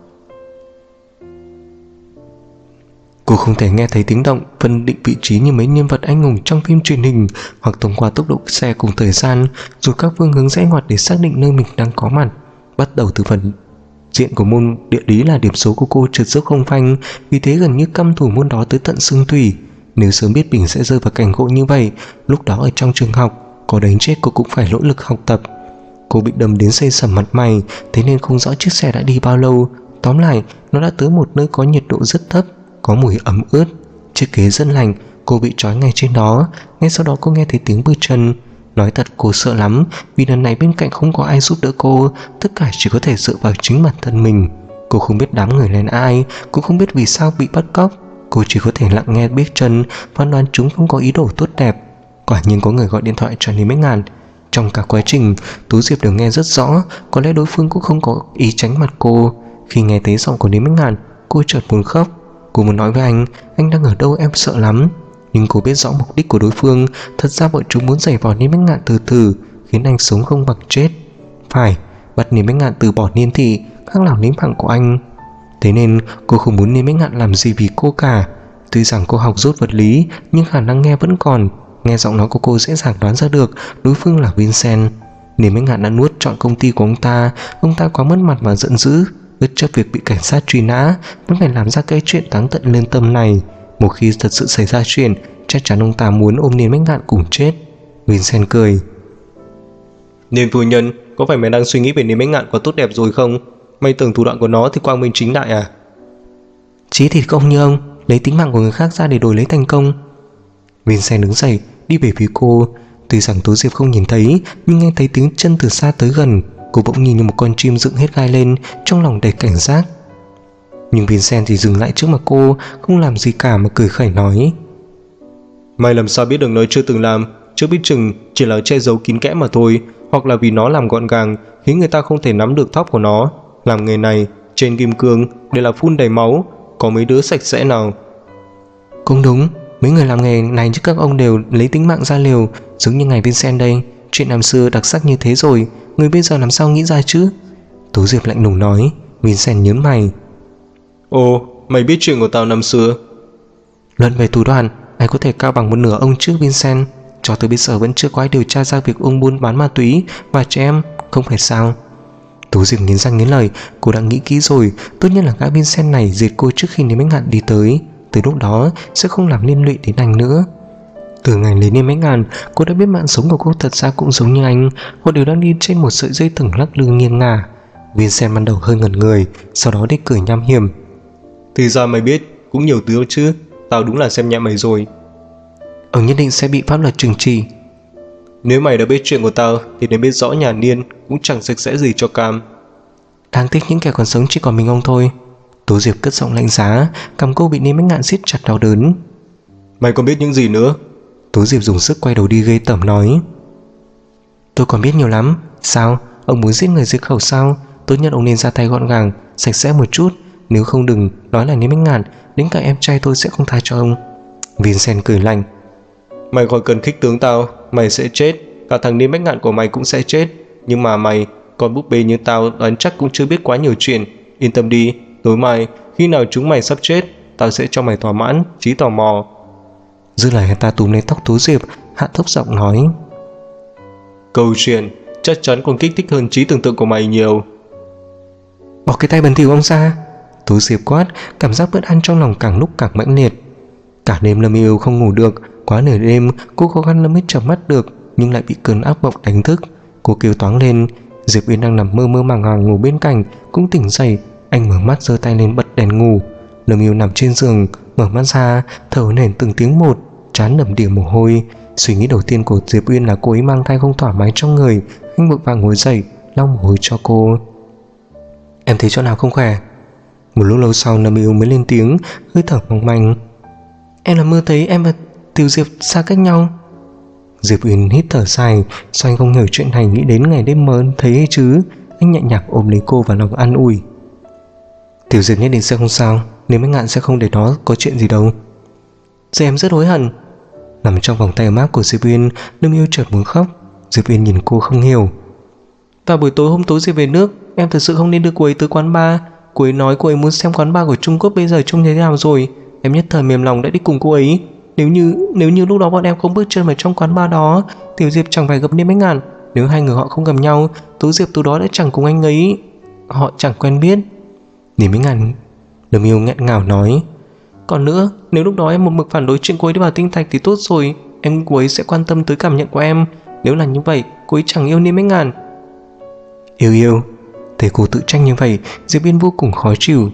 Cô không thể nghe thấy tiếng động phân định vị trí như mấy nhân vật anh hùng trong phim truyền hình, hoặc thông qua tốc độ xe cùng thời gian, rồi các phương hướng rẽ ngoặt để xác định nơi mình đang có mặt. Bắt đầu từ phần diện của môn địa lý là điểm số của cô trượt dốc không phanh, vì thế gần như căm thù môn đó tới tận xương tủy. Nếu sớm biết mình sẽ rơi vào cảnh ngộ như vậy, lúc đó ở trong trường học, có đánh chết cô cũng phải nỗ lực học tập. Cô bị đâm đến xây sẩm mặt mày, thế nên không rõ chiếc xe đã đi bao lâu. Tóm lại, nó đã tới một nơi có nhiệt độ rất thấp, có mùi ẩm ướt, chiếc ghế rất lạnh. Cô bị trói ngay trên đó. Ngay sau đó cô nghe thấy tiếng bước chân. Nói thật cô sợ lắm, vì lần này bên cạnh không có ai giúp đỡ cô, tất cả chỉ có thể dựa vào chính bản thân mình. Cô không biết đám người là ai, cũng không biết vì sao bị bắt cóc. Cô chỉ có thể lặng nghe bước chân, phán đoán chúng không có ý đồ tốt đẹp. Quả nhiên có người gọi điện thoại cho Lý Bách Ngạn. Trong cả quá trình, Tú Diệp đều nghe rất rõ, có lẽ đối phương cũng không có ý tránh mặt cô. Khi nghe thấy giọng của Lý Bách Ngạn, cô chợt muốn khóc. Cô muốn nói với anh đang ở đâu, em sợ lắm. Nhưng cô biết rõ mục đích của đối phương. Thật ra bọn chúng muốn giày vò Lý Bách Ngạn từ từ, khiến anh sống không bằng chết. Phải, bắt Lý Bách Ngạn từ bỏ Niên Thị, khác nào lấy mạng của anh. Thế nên cô không muốn Lý Bách Ngạn làm gì vì cô cả. Tuy rằng cô học rốt vật lý, nhưng khả năng nghe vẫn còn. Nghe giọng nói của cô dễ dàng đoán ra được đối phương là Vincent. Lý Bách Ngạn đã nuốt trọn công ty của ông ta quá mất mặt và giận dữ, bất chấp việc bị cảnh sát truy nã, vẫn phải làm ra cái chuyện táng tận lương tâm này. Một khi thật sự xảy ra chuyện, chắc chắn ông ta muốn ôm Lý Bách Ngạn cùng chết. Vincent cười. Nên phu nhân, có phải mày đang suy nghĩ về Lý Bách Ngạn quá tốt đẹp rồi không? Mày tưởng thủ đoạn của nó thì quang minh chính đại à? Chí thì không như ông, lấy tính mạng của người khác ra để đổi lấy thành công. Vincent đứng dậy, đi về phía cô. Tuy rằng Tố Diệp không nhìn thấy, nhưng nghe thấy tiếng chân từ xa tới gần. Cô bỗng nhìn như một con chim dựng hết gai lên, trong lòng đầy cảnh giác. Nhưng Vincent thì dừng lại trước mặt cô, không làm gì cả mà cười khẩy nói. Mày làm sao biết được nó chưa từng làm? Chưa biết chừng chỉ là che giấu kín kẽ mà thôi, hoặc là vì nó làm gọn gàng khiến người ta không thể nắm được thóc của nó. Làm nghề này trên kim cương đều là phun đầy máu, có mấy đứa sạch sẽ nào. Cũng đúng, mấy người làm nghề này chứ các ông đều lấy tính mạng ra liều, giống như ngài Vincent đây. Chuyện năm xưa đặc sắc như thế rồi, người bây giờ làm sao nghĩ ra chứ? Tố Diệp lạnh lùng nói. Vincent nhớn mày. Ồ, mày biết chuyện của tao năm xưa? Luận về thủ đoạn, ai có thể cao bằng một nửa ông chứ Vincent. Cho tới bây giờ vẫn chưa có ai điều tra ra việc ông buôn bán ma túy và trẻ em, không phải sao? Tố Diệp nghiến răng nghiến lợi. Cô đã nghĩ kỹ rồi, tốt nhất là gã Vincent này diệt cô trước khi Lý Bách Ngạn đi tới. Từ lúc đó sẽ không làm liên lụy đến anh nữa. Từ ngày lấy Lý Bách Ngạn, cô đã biết mạng sống của cô thật ra cũng giống như anh. Họ đều đang đi trên một sợi dây thừng lắc lư nghiêng ngả. Vincent ban đầu hơi ngẩn người, sau đó đi cười nham hiểm. Thì ra mày biết cũng nhiều thứ chứ. Tao đúng là xem nhẹ mày rồi. Ông nhất định sẽ bị pháp luật trừng trị. Nếu mày đã biết chuyện của tao thì nên biết rõ nhà Niên cũng chẳng sạch sẽ gì cho cam. Đáng tiếc những kẻ còn sống chỉ còn mình ông thôi. Tố Diệp cất giọng lạnh giá, cầm cô bị Lý Bách Ngạn siết chặt đau đớn. Mày còn biết những gì nữa? Tố Diệp dùng sức quay đầu đi ghê tởm nói. Tôi còn biết nhiều lắm. Sao? Ông muốn giết người diệt khẩu sao? Tốt nhất ông nên ra tay gọn gàng, sạch sẽ một chút. Nếu không đừng nói là Lý Bách Ngạn, đến cả em trai tôi sẽ không tha cho ông. Vincent cười lạnh. Mày còn cần khích tướng tao, mày sẽ chết. Cả thằng Lý Bách Ngạn của mày cũng sẽ chết. Nhưng mà mày, con búp bê như tao đoán chắc cũng chưa biết quá nhiều chuyện. Yên tâm đi, tối mai khi nào chúng mày sắp chết, tao sẽ cho mày thỏa mãn trí tò mò. Dứt lời ta túm lấy tóc Tố Diệp, hạ thấp giọng nói. Câu chuyện chắc chắn còn kích thích hơn trí tưởng tượng của mày nhiều. Bỏ cái tay bẩn thỉu ông ra. Tố Diệp quát, cảm giác bất an trong lòng càng lúc càng mãnh liệt. Cả đêm Lâm Yêu không ngủ được. Quá nửa đêm cô khó khăn lắm mới chợp mắt được, nhưng lại bị cơn ác mộng đánh thức. Cô kêu toáng lên. Diệp Uyên đang nằm mơ mơ màng màng ngủ bên cạnh cũng tỉnh dậy. Anh mở mắt giơ tay lên bật đèn ngủ. Lâm Yêu nằm trên giường, mở mắt ra, thở nền từng tiếng một, trán đầm đìa mồ hôi. Suy nghĩ đầu tiên của Diệp Uyên là cô ấy mang thai không thoải mái trong người. Anh vội vàng ngồi dậy, lau mồ hôi cho cô. Em thấy chỗ nào không khỏe? Một lúc lâu sau Lâm Yêu mới lên tiếng, hơi thở mong manh. Em là mơ thấy em và Tiểu Diệp xa cách nhau. Diệp Uyên hít thở dài, sao anh không hiểu chuyện này nghĩ đến ngày đêm mơ thấy hay chứ? Anh nhẹ nhàng ôm lấy cô vào lòng an ủi. Tiểu Diệp nhất định sẽ không sao, nếu Bách Ngạn sẽ không để nó có chuyện gì đâu. Giờ em rất hối hận. Nằm trong vòng tay ấm áp của Diệp Uyên, Lâm Yêu chợt muốn khóc. Diệp Uyên nhìn cô không hiểu. Vào buổi tối hôm tối Diệp về nước, em thật sự không nên đưa cô ấy tới quán bar. Cô ấy nói cô ấy muốn xem quán bar của Trung Quốc bây giờ trông thế nào rồi. Em nhất thời mềm lòng đã đi cùng cô ấy. Nếu như lúc đó bọn em không bước chân vào trong quán bar đó, Tiểu Diệp chẳng phải gặp Niêm Bách Ngạn. Nếu hai người họ không gặp nhau, Tú Diệp từ đó đã chẳng cùng anh ấy. Họ chẳng quen biết. Niêm Bách Ngạn, Lâm Yêu nghẹn ngào nói. Còn nữa, nếu lúc đó em một mực phản đối chuyện cô ấy đi vào tinh thạch thì tốt rồi. Em cô ấy sẽ quan tâm tới cảm nhận của em. Nếu là như vậy, cô ấy chẳng yêu Niêm Bách Ngạn. Yêu, thấy cô tự tranh như vậy, Diệp Uyên vô cùng khó chịu.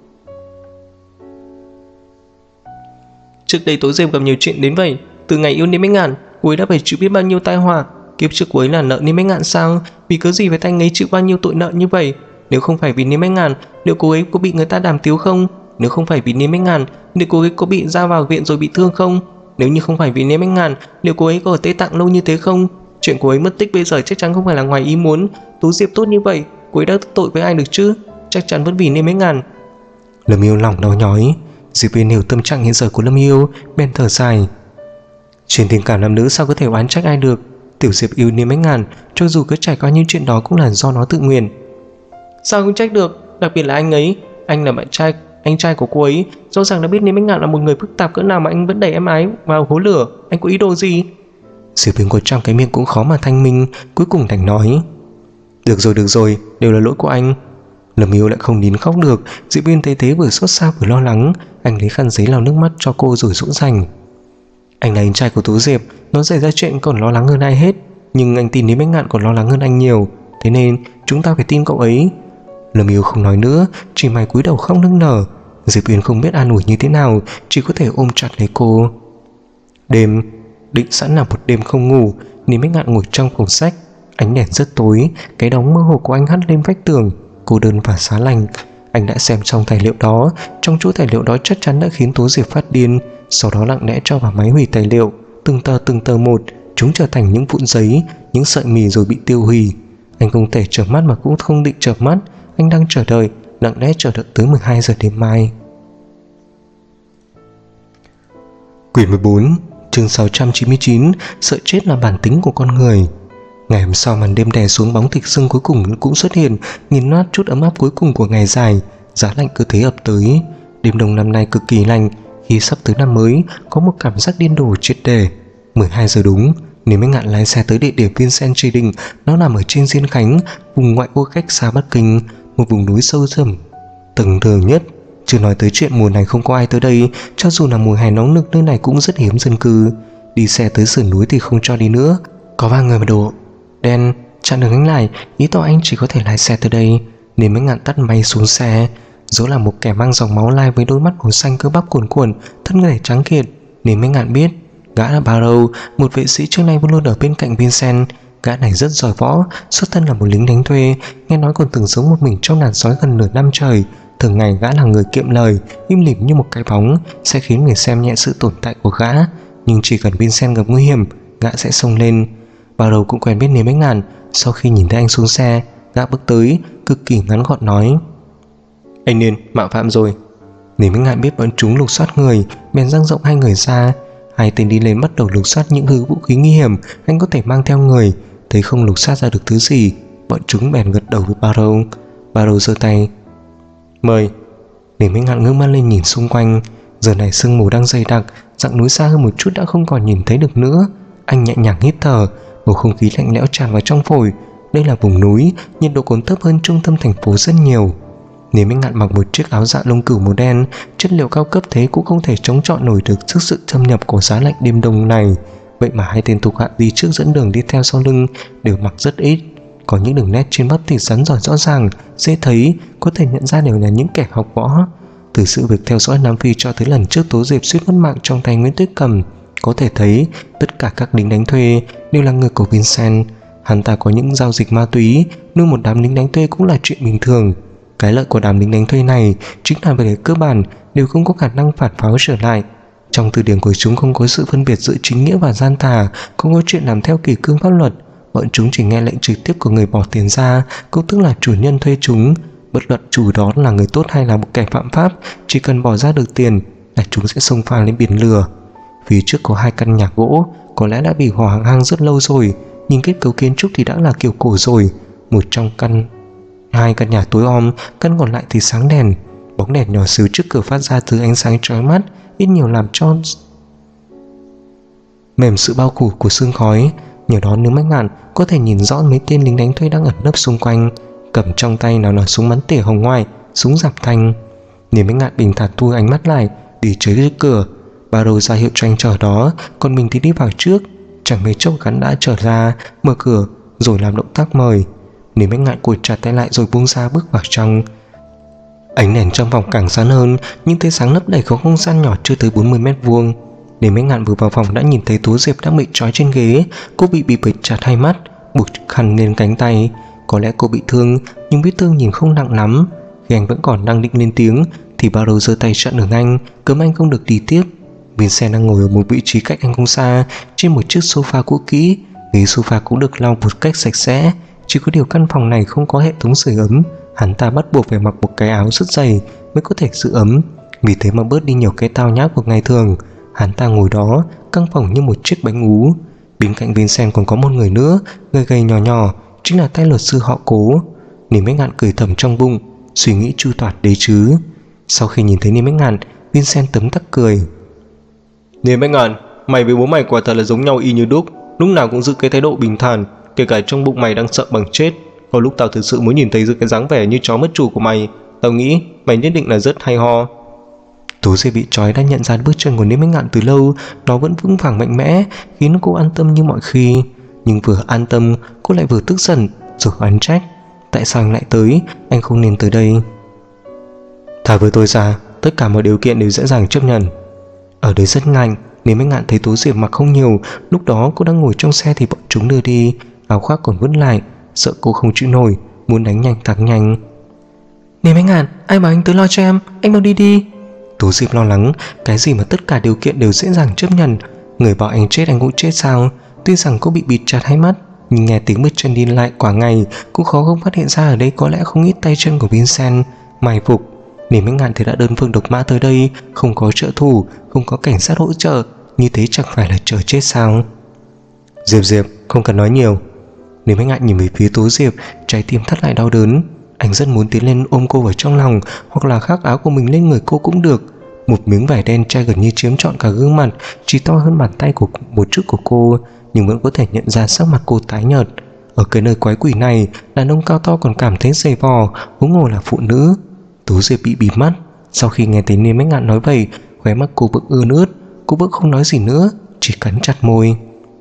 Trước đây Tố Diệp gặp nhiều chuyện đến vậy. Từ ngày yêu Niêm Bách Ngạn, cô ấy đã phải chịu biết bao nhiêu tai họa. Kiếp trước cô ấy là nợ Niêm Bách Ngạn sao? Vì cớ gì phải anh ấy chịu bao nhiêu tội nợ như vậy? Nếu không phải vì Niêm Bách Ngạn, liệu cô ấy có bị người ta đàm tiếu không? Nếu không phải vì Niêm Bách Ngạn, liệu cô ấy có bị ra vào viện rồi bị thương không? Nếu như không phải vì Niêm Bách Ngạn, liệu cô ấy có ở Tây Tạng lâu như thế không? Chuyện cô ấy mất tích bây giờ chắc chắn không phải là ngoài ý muốn. Tú Diệp tốt như vậy, cô ấy đã tội với ai được chứ? Chắc chắn vẫn vì Niêm Bách Ngạn. Lâm Yêu lòng đau nhói. Diệp Uyên hiểu tâm trạng hiện giờ của Lâm Yêu, bèn thở dài. Chuyện tình cảm nam nữ sao có thể oán trách ai được? Tiểu Diệp yêu Niêm Bách Ngạn, cho dù có trải qua những chuyện đó cũng là do nó tự nguyện. Sao không trách được? Đặc biệt là anh ấy, anh là anh trai của cô ấy, rõ ràng đã biết Niêm Bách Ngạn là một người phức tạp cỡ nào mà anh vẫn đẩy em ái vào hố lửa. Anh có ý đồ gì? Diệp Uyên của trong cái miệng cũng khó mà thanh minh, cuối cùng đành nói. Được rồi, đều là lỗi của anh. Lâm Yêu lại không nín khóc được. Diệp Uyên thấy thế vừa xót xa vừa lo lắng. Anh lấy khăn giấy lau nước mắt cho cô rồi dỗ dành. Anh là anh trai của Tú Diệp, nó xảy ra chuyện còn lo lắng hơn ai hết. Nhưng anh tin Niêm Bách Ngạn còn lo lắng hơn anh nhiều. Thế nên chúng ta phải tin cậu ấy. Lâm Yêu không nói nữa, chỉ mày cúi đầu khóc nức nở. Diệp Uyên không biết an ủi như thế nào, chỉ có thể ôm chặt lấy cô. Đêm định sẵn là một đêm không ngủ. Niêm Bách Ngạn ngồi trong phòng sách. Ánh đèn rất tối, cái đống mơ hồ của anh hắt lên vách tường, cô đơn và giá lạnh. Anh đã xem xong tài liệu đó. Trong chỗ tài liệu đó chắc chắn đã khiến Tố Diệp phát điên. Sau đó lặng lẽ cho vào máy hủy tài liệu. Từng tờ một, chúng trở thành những vụn giấy, những sợi mì rồi bị tiêu hủy. Anh không thể chợp mắt mà cũng không định chợp mắt. Anh đang chờ đợi, lặng lẽ chờ đợi tới 12 giờ đêm mai. Quyển 14, chương 699, sợ chết là bản tính của con người. Ngày hôm sau màn đêm đè xuống, bóng thịt sưng cuối cùng cũng xuất hiện, nghiền nát chút ấm áp cuối cùng của ngày dài. Giá lạnh cứ thế ập tới. Đêm đông năm nay cực kỳ lạnh. Khi sắp tới năm mới, có một cảm giác điên đổ triệt để. 12 giờ đúng, Niêm Bách Ngạn lái xe tới địa điểm Vincent Tri Đình. Nó nằm ở trên Diên Khánh, vùng ngoại ô cách xa Bắc Kinh, một vùng núi sâu thẳm tầng thường nhất. Chưa nói tới chuyện mùa này không có ai tới đây. Cho dù là mùa hè nóng nực, nơi này cũng rất hiếm dân cư. Đi xe tới sườn núi thì không cho đi nữa. Có 3 người mà đồ đen chặn đường anh lại, ý tỏ anh chỉ có thể lái xe tới đây. Niêm Bách Ngạn tắt máy xuống xe. Dẫu là một kẻ mang dòng máu lai với đôi mắt màu xanh cơ bắp cuồn cuộn, thân người trắng kiệt, Niêm Bách Ngạn biết gã là Barrow, một vệ sĩ trước nay vẫn luôn ở bên cạnh Vincent. Gã này rất giỏi võ, xuất thân là một lính đánh thuê, nghe nói còn từng sống một mình trong đàn sói gần nửa năm trời. Thường ngày gã là người kiệm lời, im lìm như một cái bóng, sẽ khiến người xem nhẹ sự tồn tại của gã. Nhưng chỉ cần Vincent gặp nguy hiểm, gã sẽ xông lên. Barrow cũng quen biết Niêm Bách Ngạn. Sau khi nhìn thấy anh xuống xe, gã bước tới, cực kỳ ngắn gọn nói: Anh Niên, mạo phạm rồi. Niêm Bách Ngạn biết bọn chúng lục soát người, bèn dang rộng hai người ra. Hai tên đi lên bắt đầu lục soát những vũ khí nguy hiểm anh có thể mang theo người. Thấy không lục soát ra được thứ gì, bọn chúng bèn gật đầu với Barrow. Barrow giơ tay: Mời. Niêm Bách Ngạn ngước mắt lên nhìn xung quanh. Giờ này sương mù đang dày đặc, dặng núi xa hơn một chút đã không còn nhìn thấy được nữa. Anh nhẹ nhàng hít thở, bầu không khí lạnh lẽo tràn vào trong phổi. Đây là vùng núi, nhiệt độ còn thấp hơn trung tâm thành phố rất nhiều. Niêm Bách Ngạn mặc một chiếc áo dạ lông cừu màu đen, chất liệu cao cấp thế cũng không thể chống chọi nổi được trước sự xâm nhập của giá lạnh đêm đông này. Vậy mà hai tên thuộc hạ đi trước dẫn đường đi theo sau lưng đều mặc rất ít. Có những đường nét trên bắp thịt rắn giỏi rõ ràng, dễ thấy, có thể nhận ra đều là những kẻ học võ. Từ sự việc theo dõi Nam Phi cho tới lần trước Tố Diệp suýt mất mạng trong tay Nguyễn Tuyết Cầm, có thể thấy tất cả các lính đánh thuê đều là người của Vincent. Hắn ta có những giao dịch ma túy, nuôi một đám lính đánh thuê cũng là chuyện bình thường. Cái lợi của đám lính đánh thuê này chính là về cơ bản đều không có khả năng phản pháo trở lại. Trong từ điển của chúng không có sự phân biệt giữa chính nghĩa và gian tà, không có chuyện làm theo kỷ cương pháp luật. Bọn chúng chỉ nghe lệnh trực tiếp của người bỏ tiền ra, cũng tức là chủ nhân thuê chúng. Bất luận chủ đó là người tốt hay là một kẻ phạm pháp, chỉ cần bỏ ra được tiền là chúng sẽ xông pha lên biển lửa. Phía trước có 2 căn nhà gỗ, có lẽ đã bị hỏa hoang rất lâu rồi, nhìn kết cấu kiến trúc thì đã là kiểu cổ rồi. Một trong 2 căn nhà tối om, căn còn lại thì sáng đèn. Bóng đèn nhỏ xíu trước cửa phát ra thứ ánh sáng chói mắt, ít nhiều làm cho mềm sự bao phủ của sương khói. Nhờ đó nếu Mách Ngạn có thể nhìn rõ mấy tên lính đánh thuê đang ẩn nấp xung quanh, cầm trong tay nào là súng bắn tỉa hồng ngoại, súng giảm thanh. Nếu Mách Ngạn bình thản thu ánh mắt lại, đi tới trước cửa. Barrow ra hiệu cho anh chờ đó, còn mình thì đi vào trước. Chẳng mấy chốc hắn đã trở ra, mở cửa rồi làm động tác mời. Nếu Mách Ngạn cụt chặt tay lại rồi buông ra bước vào trong. Ánh đèn trong phòng càng sáng hơn, nhưng tia sáng lấp đầy có không gian nhỏ chưa tới 40 mét vuông. Nếu Mách Ngạn vừa vào phòng đã nhìn thấy Tố Diệp đang bị trói trên ghế. Cô bị bịt chặt hai mắt, buộc khăn lên cánh tay. Có lẽ cô bị thương, nhưng vết thương nhìn không nặng lắm. Khi anh vẫn còn đang định lên tiếng thì Barrow giơ tay chặn đường anh, cấm anh không được đi tiếp. Vincent đang ngồi ở một vị trí cách anh không xa, trên một chiếc sofa cũ kỹ. Ghế sofa cũng được lau một cách sạch sẽ. Chỉ có điều căn phòng này không có hệ thống sưởi ấm. Hắn ta bắt buộc phải mặc một cái áo rất dày mới có thể giữ ấm, vì thế mà bớt đi nhiều cái tao nhã của ngày thường. Hắn ta ngồi đó căng phồng như một chiếc bánh ú. Bên cạnh Vincent còn có một người nữa, gầy gầy nhỏ nhỏ, chính là tay luật sư họ Cố. Niềm Mách Ngạn cười thầm trong bụng, suy nghĩ chu toạt đấy chứ. Sau khi nhìn thấy Niềm Mách Ngạn, Vincent tấm tắc cười. Niềm Mách Ngạn, mày với bố mày quả thật là giống nhau y như đúc, lúc nào cũng giữ cái thái độ bình thản, kể cả trong bụng mày đang sợ bằng chết. Có lúc tao thực sự muốn nhìn thấy cái dáng vẻ như chó mất chủ của mày. Tao nghĩ mày nhất định là rất hay ho. Tố Diệp bị trói đã nhận ra bước chân của Niềm Mách Ngạn từ lâu. Nó vẫn vững vàng mạnh mẽ, khiến cô an tâm như mọi khi. Nhưng vừa an tâm, cô lại vừa tức giận, rồi oán trách. Tại sao anh lại tới? Anh không nên tới đây. Thả với tôi ra, tất cả mọi điều kiện đều dễ dàng chấp nhận. Ở đây rất lạnh. Niềm Mách Ngạn thấy Tố Diệp mặc không nhiều. Lúc đó cô đang ngồi trong xe thì bọn chúng đưa đi, áo khoác còn vứt lại. Sợ cô không chịu nổi, muốn đánh nhanh thắng nhanh. Niềm Mách Ngạn, ai bảo anh tới lo cho em, anh mau đi đi. Tố Diệp lo lắng, cái gì mà tất cả điều kiện đều dễ dàng chấp nhận. Người bảo anh chết anh cũng chết sao? Tuy rằng cô bị bịt chặt hai mắt, nhưng nghe tiếng bước chân đi lại quả ngày cũng khó không phát hiện ra ở đây có lẽ không ít tay chân của Vincent mai phục. Niềm Mách Ngạn thì đã đơn phương độc mã tới đây, không có trợ thủ, không có cảnh sát hỗ trợ, như thế chẳng phải là chờ chết sao? Diệp, không cần nói nhiều. Niềm Mách Ngạn nhìn về phía Tố Diệp, trái tim thắt lại đau đớn. Anh rất muốn tiến lên ôm cô vào trong lòng, hoặc là khoác áo của mình lên người cô cũng được. Một miếng vải đen che gần như chiếm trọn cả gương mặt, chỉ to hơn bàn tay của một chút của cô, nhưng vẫn có thể nhận ra sắc mặt cô tái nhợt. Ở cái nơi quái quỷ này, đàn ông cao to còn cảm thấy dày vò, huống hồ là phụ nữ. Tố Diệp bị bịt mắt. Sau khi nghe thấy Niềm Mách Ngạn nói vậy, khóe mắt cô vẫn ươn ướt. Cô vẫn không nói gì nữa, chỉ cắn chặt môi.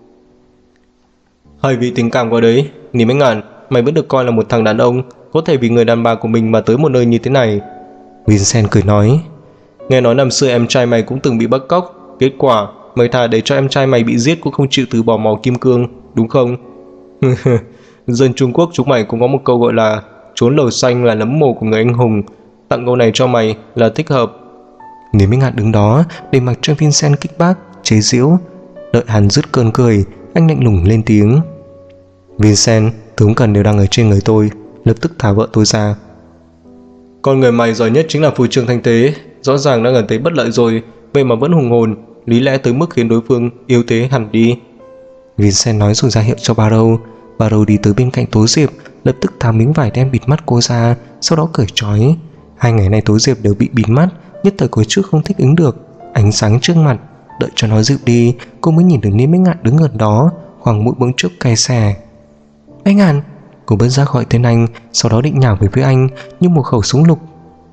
Hơi bị tình cảm qua đấy. Niềm Mách Ngạn, mày vẫn được coi là một thằng đàn ông, có thể vì người đàn bà của mình mà tới một nơi như thế này. Vincent cười nói. Nghe nói năm xưa em trai mày cũng từng bị bắt cóc, kết quả mày thà để cho em trai mày bị giết cũng không chịu từ bỏ màu kim cương, đúng không? Dân Trung Quốc chúng mày cũng có một câu gọi là trốn lầu xanh là nấm mồ của người anh hùng. Tặng câu này cho mày là thích hợp. Niềm Mách Ngạn đứng đó để mặc cho Vincent kích bác, chế giễu. Đợi hắn dứt cơn cười, anh lạnh lùng lên tiếng. Vincent, tướng cần đều đang ở trên người tôi, lập tức thả vợ tôi ra. Con người mày giỏi nhất chính là phù trương thanh thế, rõ ràng đã gần thấy bất lợi rồi, vậy mà vẫn hùng hồn, lý lẽ tới mức khiến đối phương yếu thế hẳn đi. Vincent nói rồi ra hiệu cho Barrow. Barrow đi tới bên cạnh Tố Diệp, lập tức tháo miếng vải đen bịt mắt cô ra, sau đó cởi trói. 2 ngày nay Tố Diệp đều bị bịt mắt, nhất thời có chút không thích ứng được ánh sáng trước mặt. Đợi cho nó dịu đi, cô mới nhìn được Niềm Mách Ngạn đứng gần đó, khoảng mũi bỗng chốc cay xè. Mách Ngạn, cô bật ra gọi tên anh, sau đó định nhào về phía anh như một khẩu súng lục.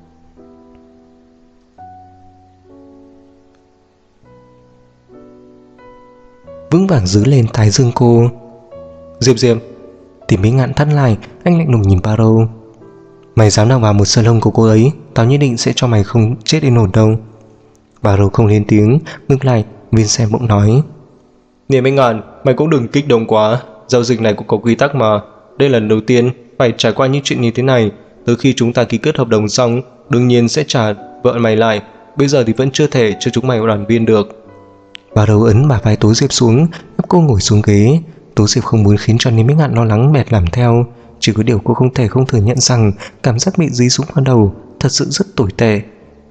Vững vàng giữ lên thái dương cô. Diệp. Tìm Mách Ngạn thắt lại, anh lạnh lùng nhìn Barrow. Mày dám nào vào một sợi lông của cô ấy, tao nhất định sẽ cho mày không chết yên ổn đâu. Barrow không lên tiếng, ngược lại Vincent bỗng nói. Niềm Mách Ngạn, mày cũng đừng kích động quá, giao dịch này cũng có quy tắc mà. Đây là lần đầu tiên phải trải qua những chuyện như thế này. Từ khi chúng ta ký kết hợp đồng xong, đương nhiên sẽ trả vợ mày lại. Bây giờ thì vẫn chưa thể cho chúng mày đoàn viên được. Barrow ấn bả vai Tố Diệp xuống, ép cô ngồi xuống ghế. Tố Diệp không muốn khiến cho Niềm Mách Ngạn lo lắng bẹt làm theo. Chỉ có điều cô không thể không thừa nhận rằng cảm giác bị dí súng vào đầu thật sự rất tồi tệ.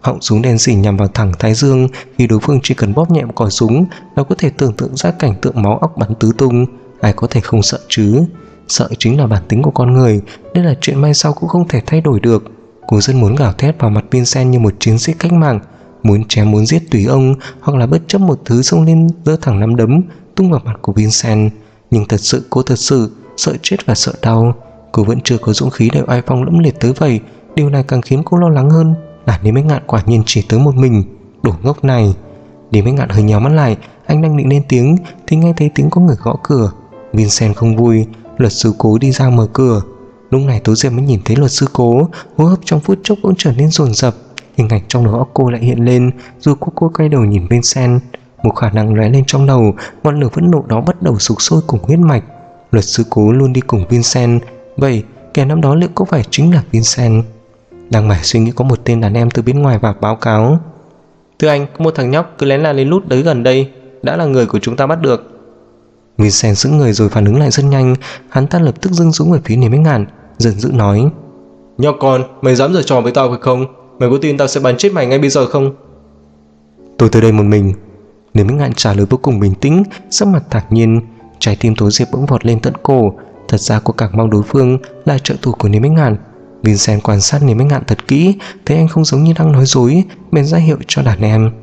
Họng súng đen sì nhằm vào thẳng thái dương, khi đối phương chỉ cần bóp nhẹ một còi súng là có thể tưởng tượng ra cảnh tượng máu óc bắn tứ tung. Ai có thể không sợ chứ? Sợ chính là bản tính của con người, đây là chuyện mai sau cũng không thể thay đổi được. Cô rất muốn gào thét vào mặt Vincent như một chiến sĩ cách mạng, muốn chém muốn giết tùy ông, hoặc là bất chấp một thứ xông lên giơ thẳng nắm đấm tung vào mặt của Vincent. Nhưng cô thật sự sợ chết và sợ đau. Cô vẫn chưa có dũng khí để oai phong lẫm liệt tới vậy. Điều này càng khiến cô lo lắng hơn là Lý Bách Ngạn quả nhiên chỉ tới một mình. Đồ ngốc này. Lý Bách Ngạn hơi nhíu mắt lại, anh đang định lên tiếng thì nghe thấy tiếng có người gõ cửa. Vincent không vui. Luật sư Cố đi ra mở cửa. Lúc này Tố Diệp mới nhìn thấy luật sư Cố, hô hấp trong phút chốc cũng trở nên dồn dập. Hình ảnh trong đầu óc cô lại hiện lên, rồi cô quay đầu nhìn Vincent. Một khả năng lóe lên trong đầu, ngọn lửa phẫn nộ đó bắt đầu sục sôi cùng huyết mạch. Luật sư Cố luôn đi cùng Vincent, vậy kẻ năm đó liệu có phải chính là Vincent? Đang mải suy nghĩ có một tên đàn em từ bên ngoài vào báo cáo. Thưa anh, có một thằng nhóc cứ lén la lén lút tới gần đây, đã là người của chúng ta bắt được. Vincent sững người rồi phản ứng lại rất nhanh. Hắn ta lập tức giương súng về phía Lý Bách Ngạn, giận dữ nói: Nhóc con, mày dám giở trò với tao phải không? Mày có tin tao sẽ bắn chết mày ngay bây giờ không? Tôi tới đây một mình. Lý Bách Ngạn trả lời vô cùng bình tĩnh, sắc mặt thản nhiên. Trái tim Tố Diệp bỗng vọt lên tận cổ. Thật ra cô càng mong đối phương là trợ thủ của Lý Bách Ngạn. Vincent quan sát Lý Bách Ngạn thật kỹ, thấy anh không giống như đang nói dối, bèn ra hiệu cho đàn em: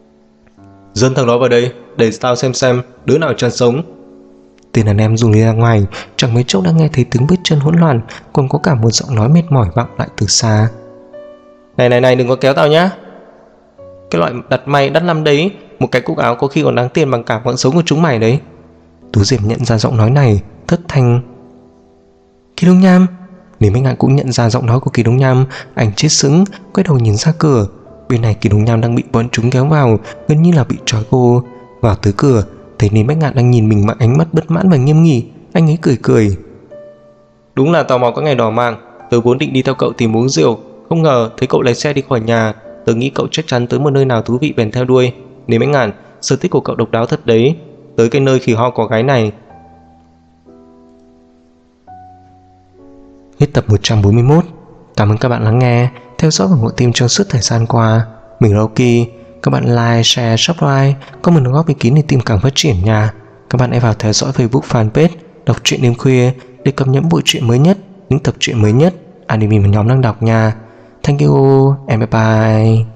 Dẫn thằng đó vào đây, để tao xem đứa nào chân sống. Tên đàn em dùng đi ra ngoài, chẳng mấy chốc đã nghe thấy tiếng bước chân hỗn loạn, còn có cả một giọng nói mệt mỏi vọng lại từ xa: Này, đừng có kéo tao nhá. Cái loại đặt may đắt lắm đấy, một cái cúc áo có khi còn đáng tiền bằng cả mạng sống của chúng mày đấy. Tú Diệp nhận ra giọng nói này, thất thanh: Kỳ Đông Nham. Lý Bách Ngạn cũng nhận ra giọng nói của Kỳ Đông Nham, anh chết sững, quay đầu nhìn ra cửa. Bên này Kỳ Đông Nham đang bị bọn chúng kéo vào, gần như là bị trói cô. Vào tới cửa, thấy Lý Bách Ngạn đang nhìn mình bằng ánh mắt bất mãn và nghiêm nghị, anh ấy cười: Đúng là tò mò có ngày đỏ mạng. Tớ vốn định đi theo cậu tìm uống rượu, không ngờ thấy cậu lái xe đi khỏi nhà. Tớ nghĩ cậu chắc chắn tới một nơi nào thú vị bèn theo đuôi. Lý Bách Ngạn, sở thích của cậu độc đáo thật đấy. Tới cái nơi khỉ ho có gái này. Hết tập 141. Cảm ơn các bạn lắng nghe, theo dõi và ủng hộ team trong suốt thời gian qua. Mình là Oki. Các bạn like, share, subscribe, comment đóng góp ý kiến để team càng phát triển nha. Các bạn hãy vào theo dõi Facebook fanpage Đọc Truyện Đêm Khuya để cập nhật bộ truyện mới nhất, những tập truyện mới nhất, anime mà nhóm đang đọc nha. Thank you and bye bye.